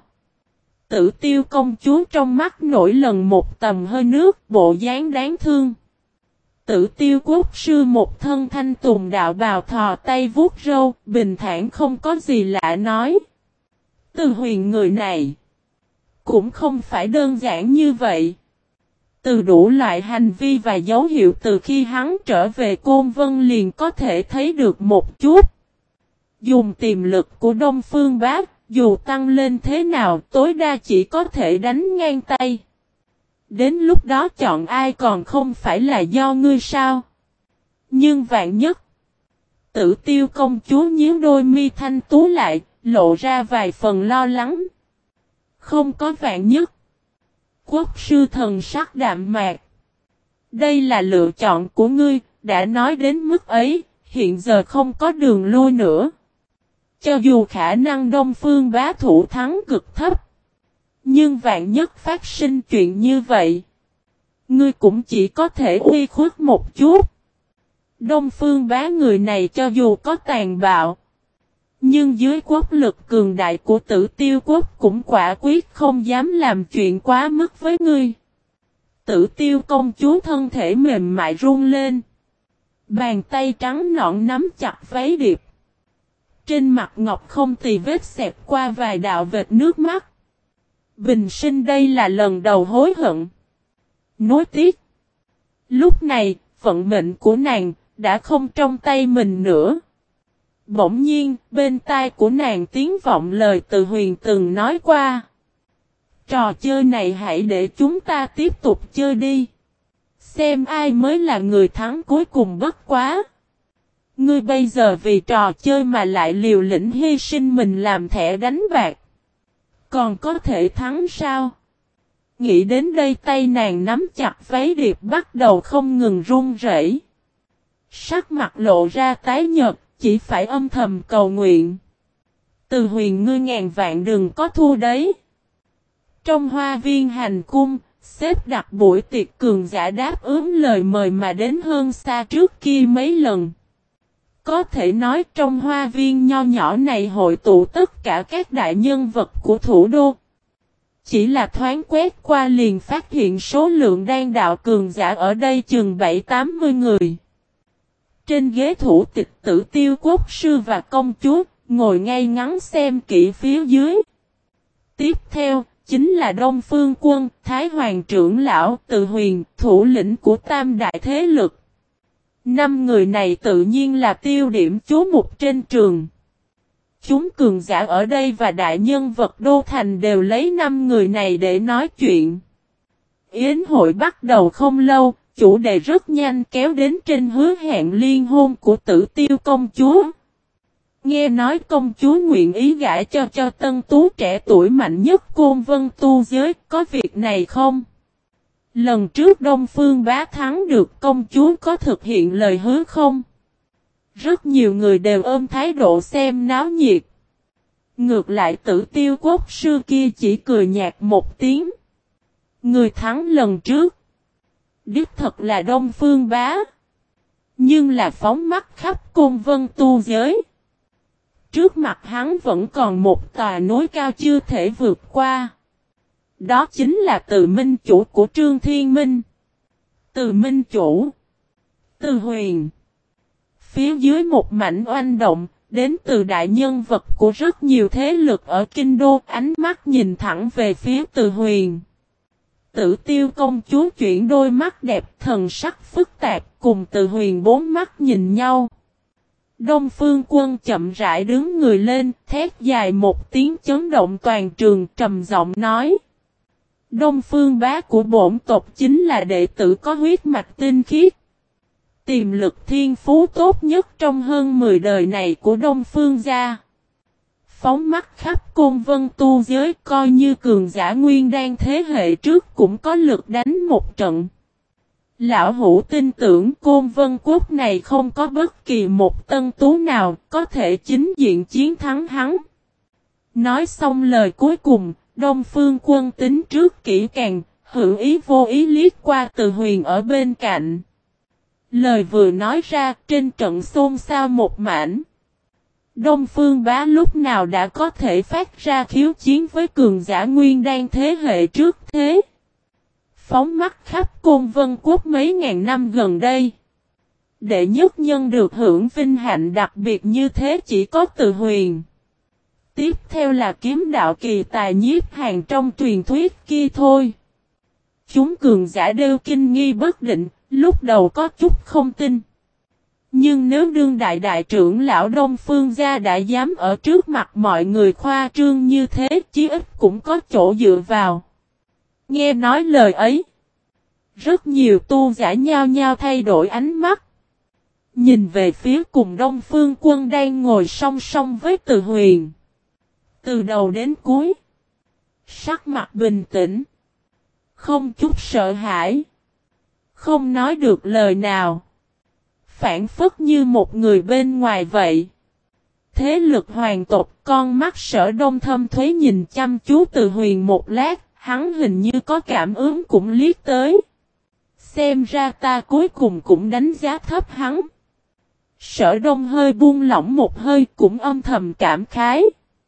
Tử Tiêu công chúa trong mắt nổi lần một tầm hơi nước, bộ dáng đáng thương. Tử Tiêu quốc sư một thân thanh tùng đạo bào thò tay vuốt râu, bình thản không có gì lạ nói. Từ Huyền người này cũng không phải đơn giản như vậy. Từ đủ loại hành vi và dấu hiệu từ khi hắn trở về Côn Vân liền có thể thấy được một chút. Dùng tiềm lực của Đông Phương bá, dù tăng lên thế nào tối đa chỉ có thể đánh ngang tay. Đến lúc đó chọn ai còn không phải là do ngươi sao? Nhưng vạn nhất, Tử Tiêu công chúa nhíu đôi mi thanh tú lại, lộ ra vài phần lo lắng. Không có vạn nhất. Quốc sư thần sắc đạm mạc. Đây là lựa chọn của ngươi, đã nói đến mức ấy, hiện giờ không có đường lui nữa. Cho dù khả năng Đông Phương bá thủ thắng cực thấp, nhưng vạn nhất phát sinh chuyện như vậy, ngươi cũng chỉ có thể uy khuất một chút. Đông Phương bá người này cho dù có tàn bạo, nhưng dưới quốc lực cường đại của Tử Tiêu quốc cũng quả quyết không dám làm chuyện quá mức với ngươi. Tử Tiêu công chúa thân thể mềm mại run lên. Bàn tay trắng nõn nắm chặt váy điệp. Trên mặt ngọc không tì vết xẹp qua vài đạo vệt nước mắt. Bình sinh đây là lần đầu hối hận. Nối tiếc. Lúc này, vận mệnh của nàng đã không trong tay mình nữa. Bỗng nhiên, bên tai của nàng tiếng vọng lời Từ Huyền từng nói qua. Trò chơi này hãy để chúng ta tiếp tục chơi đi. Xem ai mới là người thắng cuối cùng bất quá. Ngươi bây giờ vì trò chơi mà lại liều lĩnh hy sinh mình làm thẻ đánh bạc. Còn có thể thắng sao? Nghĩ đến đây tay nàng nắm chặt váy điệp bắt đầu không ngừng run rẩy. Sắc mặt lộ ra tái nhợt, chỉ phải âm thầm cầu nguyện. Từ Huyền ngươi ngàn vạn đừng có thua đấy. Trong hoa viên hành cung, xếp đặt buổi tiệc cường giả đáp ứng lời mời mà đến hơn xa trước kia mấy lần. Có thể nói trong hoa viên nho nhỏ này hội tụ tất cả các đại nhân vật của thủ đô. Chỉ là thoáng quét qua liền phát hiện số lượng đan đạo cường giả ở đây chừng bảy tám mươi người. Trên ghế thủ tịch Tử Tiêu quốc sư và công chúa, ngồi ngay ngắn xem kỹ phía dưới. Tiếp theo, chính là Đông Phương Quân, Thái Hoàng trưởng lão, Từ Huyền, thủ lĩnh của tam đại thế lực. Năm người này tự nhiên là tiêu điểm chú mục trên trường. Chúng cường giả ở đây và đại nhân vật đô thành đều lấy năm người này để nói chuyện. Yến hội bắt đầu không lâu, chủ đề rất nhanh kéo đến trên hứa hẹn liên hôn của Tử Tiêu công chúa. Nghe nói công chúa nguyện ý gả cho cho tân tú trẻ tuổi mạnh nhất Côn Vân tu giới, có việc này không? Lần trước Đông Phương Bá thắng được công chúa có thực hiện lời hứa không? Rất nhiều người đều ôm thái độ xem náo nhiệt. Ngược lại Tử Tiêu quốc sư kia chỉ cười nhạt một tiếng. Người thắng lần trước đích thật là Đông Phương Bá. Nhưng là phóng mắt khắp Côn Vân tu giới. Trước mặt hắn vẫn còn một tòa núi cao chưa thể vượt qua. Đó chính là Từ Minh chủ của Trương Thiên Minh. Từ Minh chủ. Từ Huyền. Phía dưới một mảnh oanh động, đến từ đại nhân vật của rất nhiều thế lực ở Kinh Đô, ánh mắt nhìn thẳng về phía Từ Huyền. Tử Tiêu công chúa chuyển đôi mắt đẹp thần sắc phức tạp cùng Từ Huyền bốn mắt nhìn nhau. Đông Phương Quân chậm rãi đứng người lên, thét dài một tiếng chấn động toàn trường, trầm giọng nói. Đông Phương Bá của bổn tộc chính là đệ tử có huyết mạch tinh khiết. Tiềm lực thiên phú tốt nhất trong hơn mười đời này của Đông Phương gia. Phóng mắt khắp Côn Vân tu giới, coi như cường giả nguyên đan thế hệ trước cũng có lực đánh một trận. Lão Hữu tin tưởng Côn Vân quốc này không có bất kỳ một tân tú nào có thể chính diện chiến thắng hắn. Nói xong lời cuối cùng, Đông Phương Quân tính trước kỹ càng, hữu ý vô ý liếc qua Từ Huyền ở bên cạnh. Lời vừa nói ra, trên trận xôn xao một mảnh. Đông Phương Bá lúc nào đã có thể phát ra khiếu chiến với cường giả nguyên đan thế hệ trước thế. Phóng mắt khắp Côn Vân quốc mấy ngàn năm gần đây. Đệ nhất nhân được hưởng vinh hạnh đặc biệt như thế chỉ có Từ Huyền. Tiếp theo là kiếm đạo kỳ tài nhiếp hàng trong truyền thuyết kia thôi. Chúng cường giả đều kinh nghi bất định, lúc đầu có chút không tin. Nhưng nếu đương đại đại trưởng lão Đông Phương gia đã dám ở trước mặt mọi người khoa trương như thế, chí ít cũng có chỗ dựa vào. Nghe nói lời ấy, rất nhiều tu giả nhao nhao thay đổi ánh mắt. Nhìn về phía cùng Đông Phương Quân đang ngồi song song với Từ Huyền. Từ đầu đến cuối, sắc mặt bình tĩnh, không chút sợ hãi, không nói được lời nào. Phản phất như một người bên ngoài vậy. Thế lực hoàng tộc, con mắt Sở Đông thâm thuế nhìn chăm chú Từ Huyền một lát, hắn hình như có cảm ứng cũng liếc tới. Xem ra ta cuối cùng cũng đánh giá thấp hắn. Sở Đông hơi buông lỏng một hơi, cũng âm thầm cảm khái.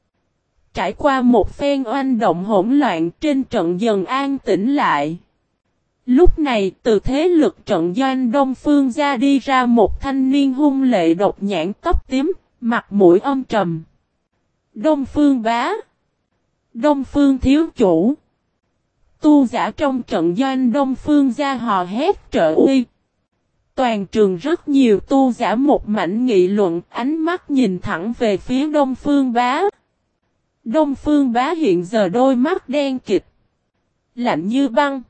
Trải qua một phen oanh động hỗn loạn, trên trận dần an tĩnh lại. Lúc này từ thế lực trận doanh Đông Phương gia đi ra một thanh niên hung lệ độc nhãn tóc tím, mặt mũi âm trầm. Đông Phương Bá. Đông Phương thiếu chủ. Tu giả trong trận doanh Đông Phương gia hò hét trợ uy. Toàn trường rất nhiều tu giả một mảnh nghị luận, ánh mắt nhìn thẳng về phía Đông Phương Bá. Đông Phương Bá hiện giờ đôi mắt đen kịt, lạnh như băng,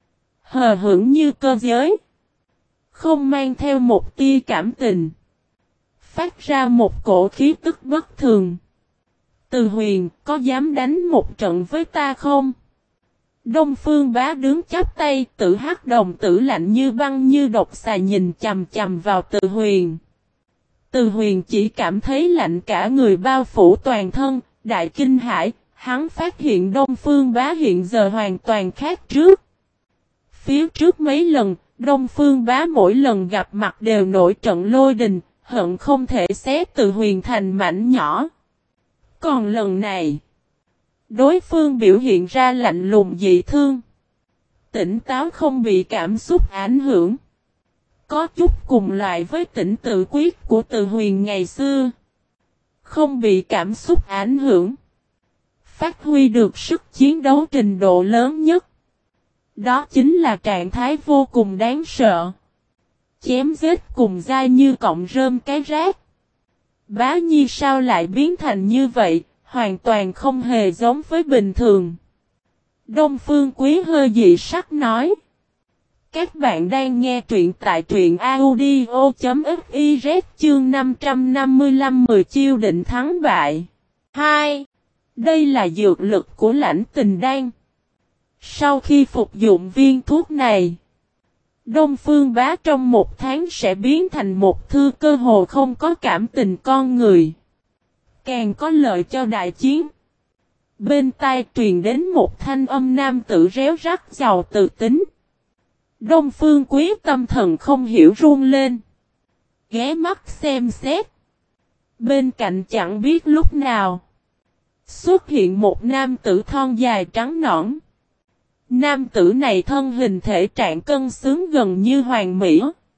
hờ hững như cơ giới, không mang theo một tia cảm tình, phát ra một cổ khí tức bất thường. Từ Huyền, có dám đánh một trận với ta không? Đông Phương Bá đứng chắp tay, tử hắc đồng tử lạnh như băng như độc xà nhìn chằm chằm vào Từ Huyền. Từ Huyền chỉ cảm thấy lạnh cả người bao phủ toàn thân, đại kinh hãi, hắn phát hiện Đông Phương Bá hiện giờ hoàn toàn khác trước. Phía trước mấy lần, Đông Phương Bá mỗi lần gặp mặt đều nổi trận lôi đình, hận không thể xé Từ Huyền thành mảnh nhỏ. Còn lần này, đối phương biểu hiện ra lạnh lùng dị thương. Tỉnh táo không bị cảm xúc ảnh hưởng. Có chút cùng loại với tỉnh tự quyết của Từ Huyền ngày xưa. Không bị cảm xúc ảnh hưởng. phát huy được sức chiến đấu trình độ lớn nhất. Đó chính là trạng thái vô cùng đáng sợ. Chém giết cùng dai như cọng rơm cái rác. Bá Nhi sao lại biến thành như vậy, hoàn toàn không hề giống với bình thường. Đông Phương Quý hơi dị sắc nói. Các bạn đang nghe truyện tại truyện audio.fiz chương năm trăm năm mươi lăm mười chiêu định thắng bại. hai. Đây là dược lực của Lãnh Tình Đan. Sau khi phục dụng viên thuốc này, Đông Phương Bá trong một tháng sẽ biến thành một thư cơ hồ không có cảm tình con người. Càng có lợi cho đại chiến. Bên tai truyền đến một thanh âm nam tử réo rắt giàu tự tính. Đông Phương Quý tâm thần không hiểu run lên. Ghé mắt xem xét. Bên cạnh chẳng biết lúc nào xuất hiện một nam tử thon dài trắng nõn. Nam tử này thân hình thể trạng cân xứng gần như hoàn mỹ.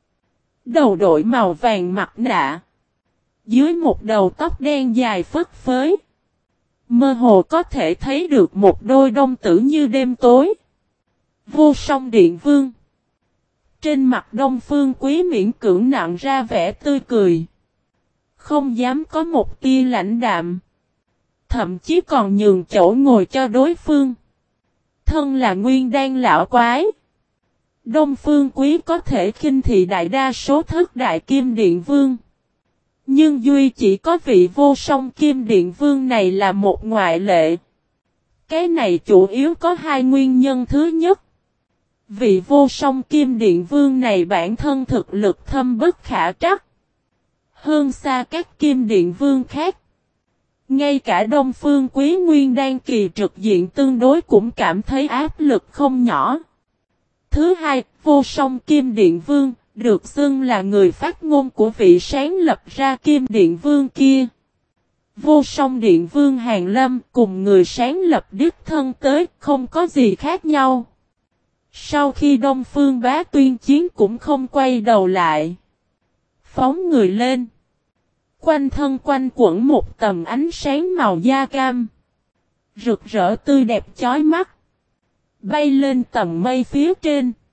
Đầu đội màu vàng mặt nạ. Dưới một đầu tóc đen dài phất phới. Mơ hồ có thể thấy được một đôi đông tử như đêm tối. Vô Song Điện Vương. Trên mặt Đông Phương Quý miễn cưỡng nặng ra vẻ tươi cười. Không dám có một tia lãnh đạm. Thậm chí còn nhường chỗ ngồi cho đối phương. Thân là nguyên đan lão quái. Đông Phương Quý có thể khinh thị đại đa số thất đại kim điện vương. Nhưng duy chỉ có vị Vô Song kim điện vương này là một ngoại lệ. Cái này chủ yếu có hai nguyên nhân. Thứ nhất, vị Vô Song kim điện vương này bản thân thực lực thâm bất khả trắc. Hơn xa các kim điện vương khác. Ngay cả Đông Phương Quý nguyên đan kỳ trực diện tương đối cũng cảm thấy áp lực không nhỏ. Thứ hai, Vô Song kim điện vương được xưng là người phát ngôn của vị sáng lập ra kim điện vương kia. Vô Song điện vương Hàn Lâm cùng người sáng lập đích thân tới không có gì khác nhau. Sau khi Đông Phương Bá tuyên chiến cũng không quay đầu lại. Phóng người lên. Quanh thân quanh quẩn một tầm ánh sáng màu da cam. Rực rỡ tươi đẹp chói mắt. Bay lên tầm mây phía trên.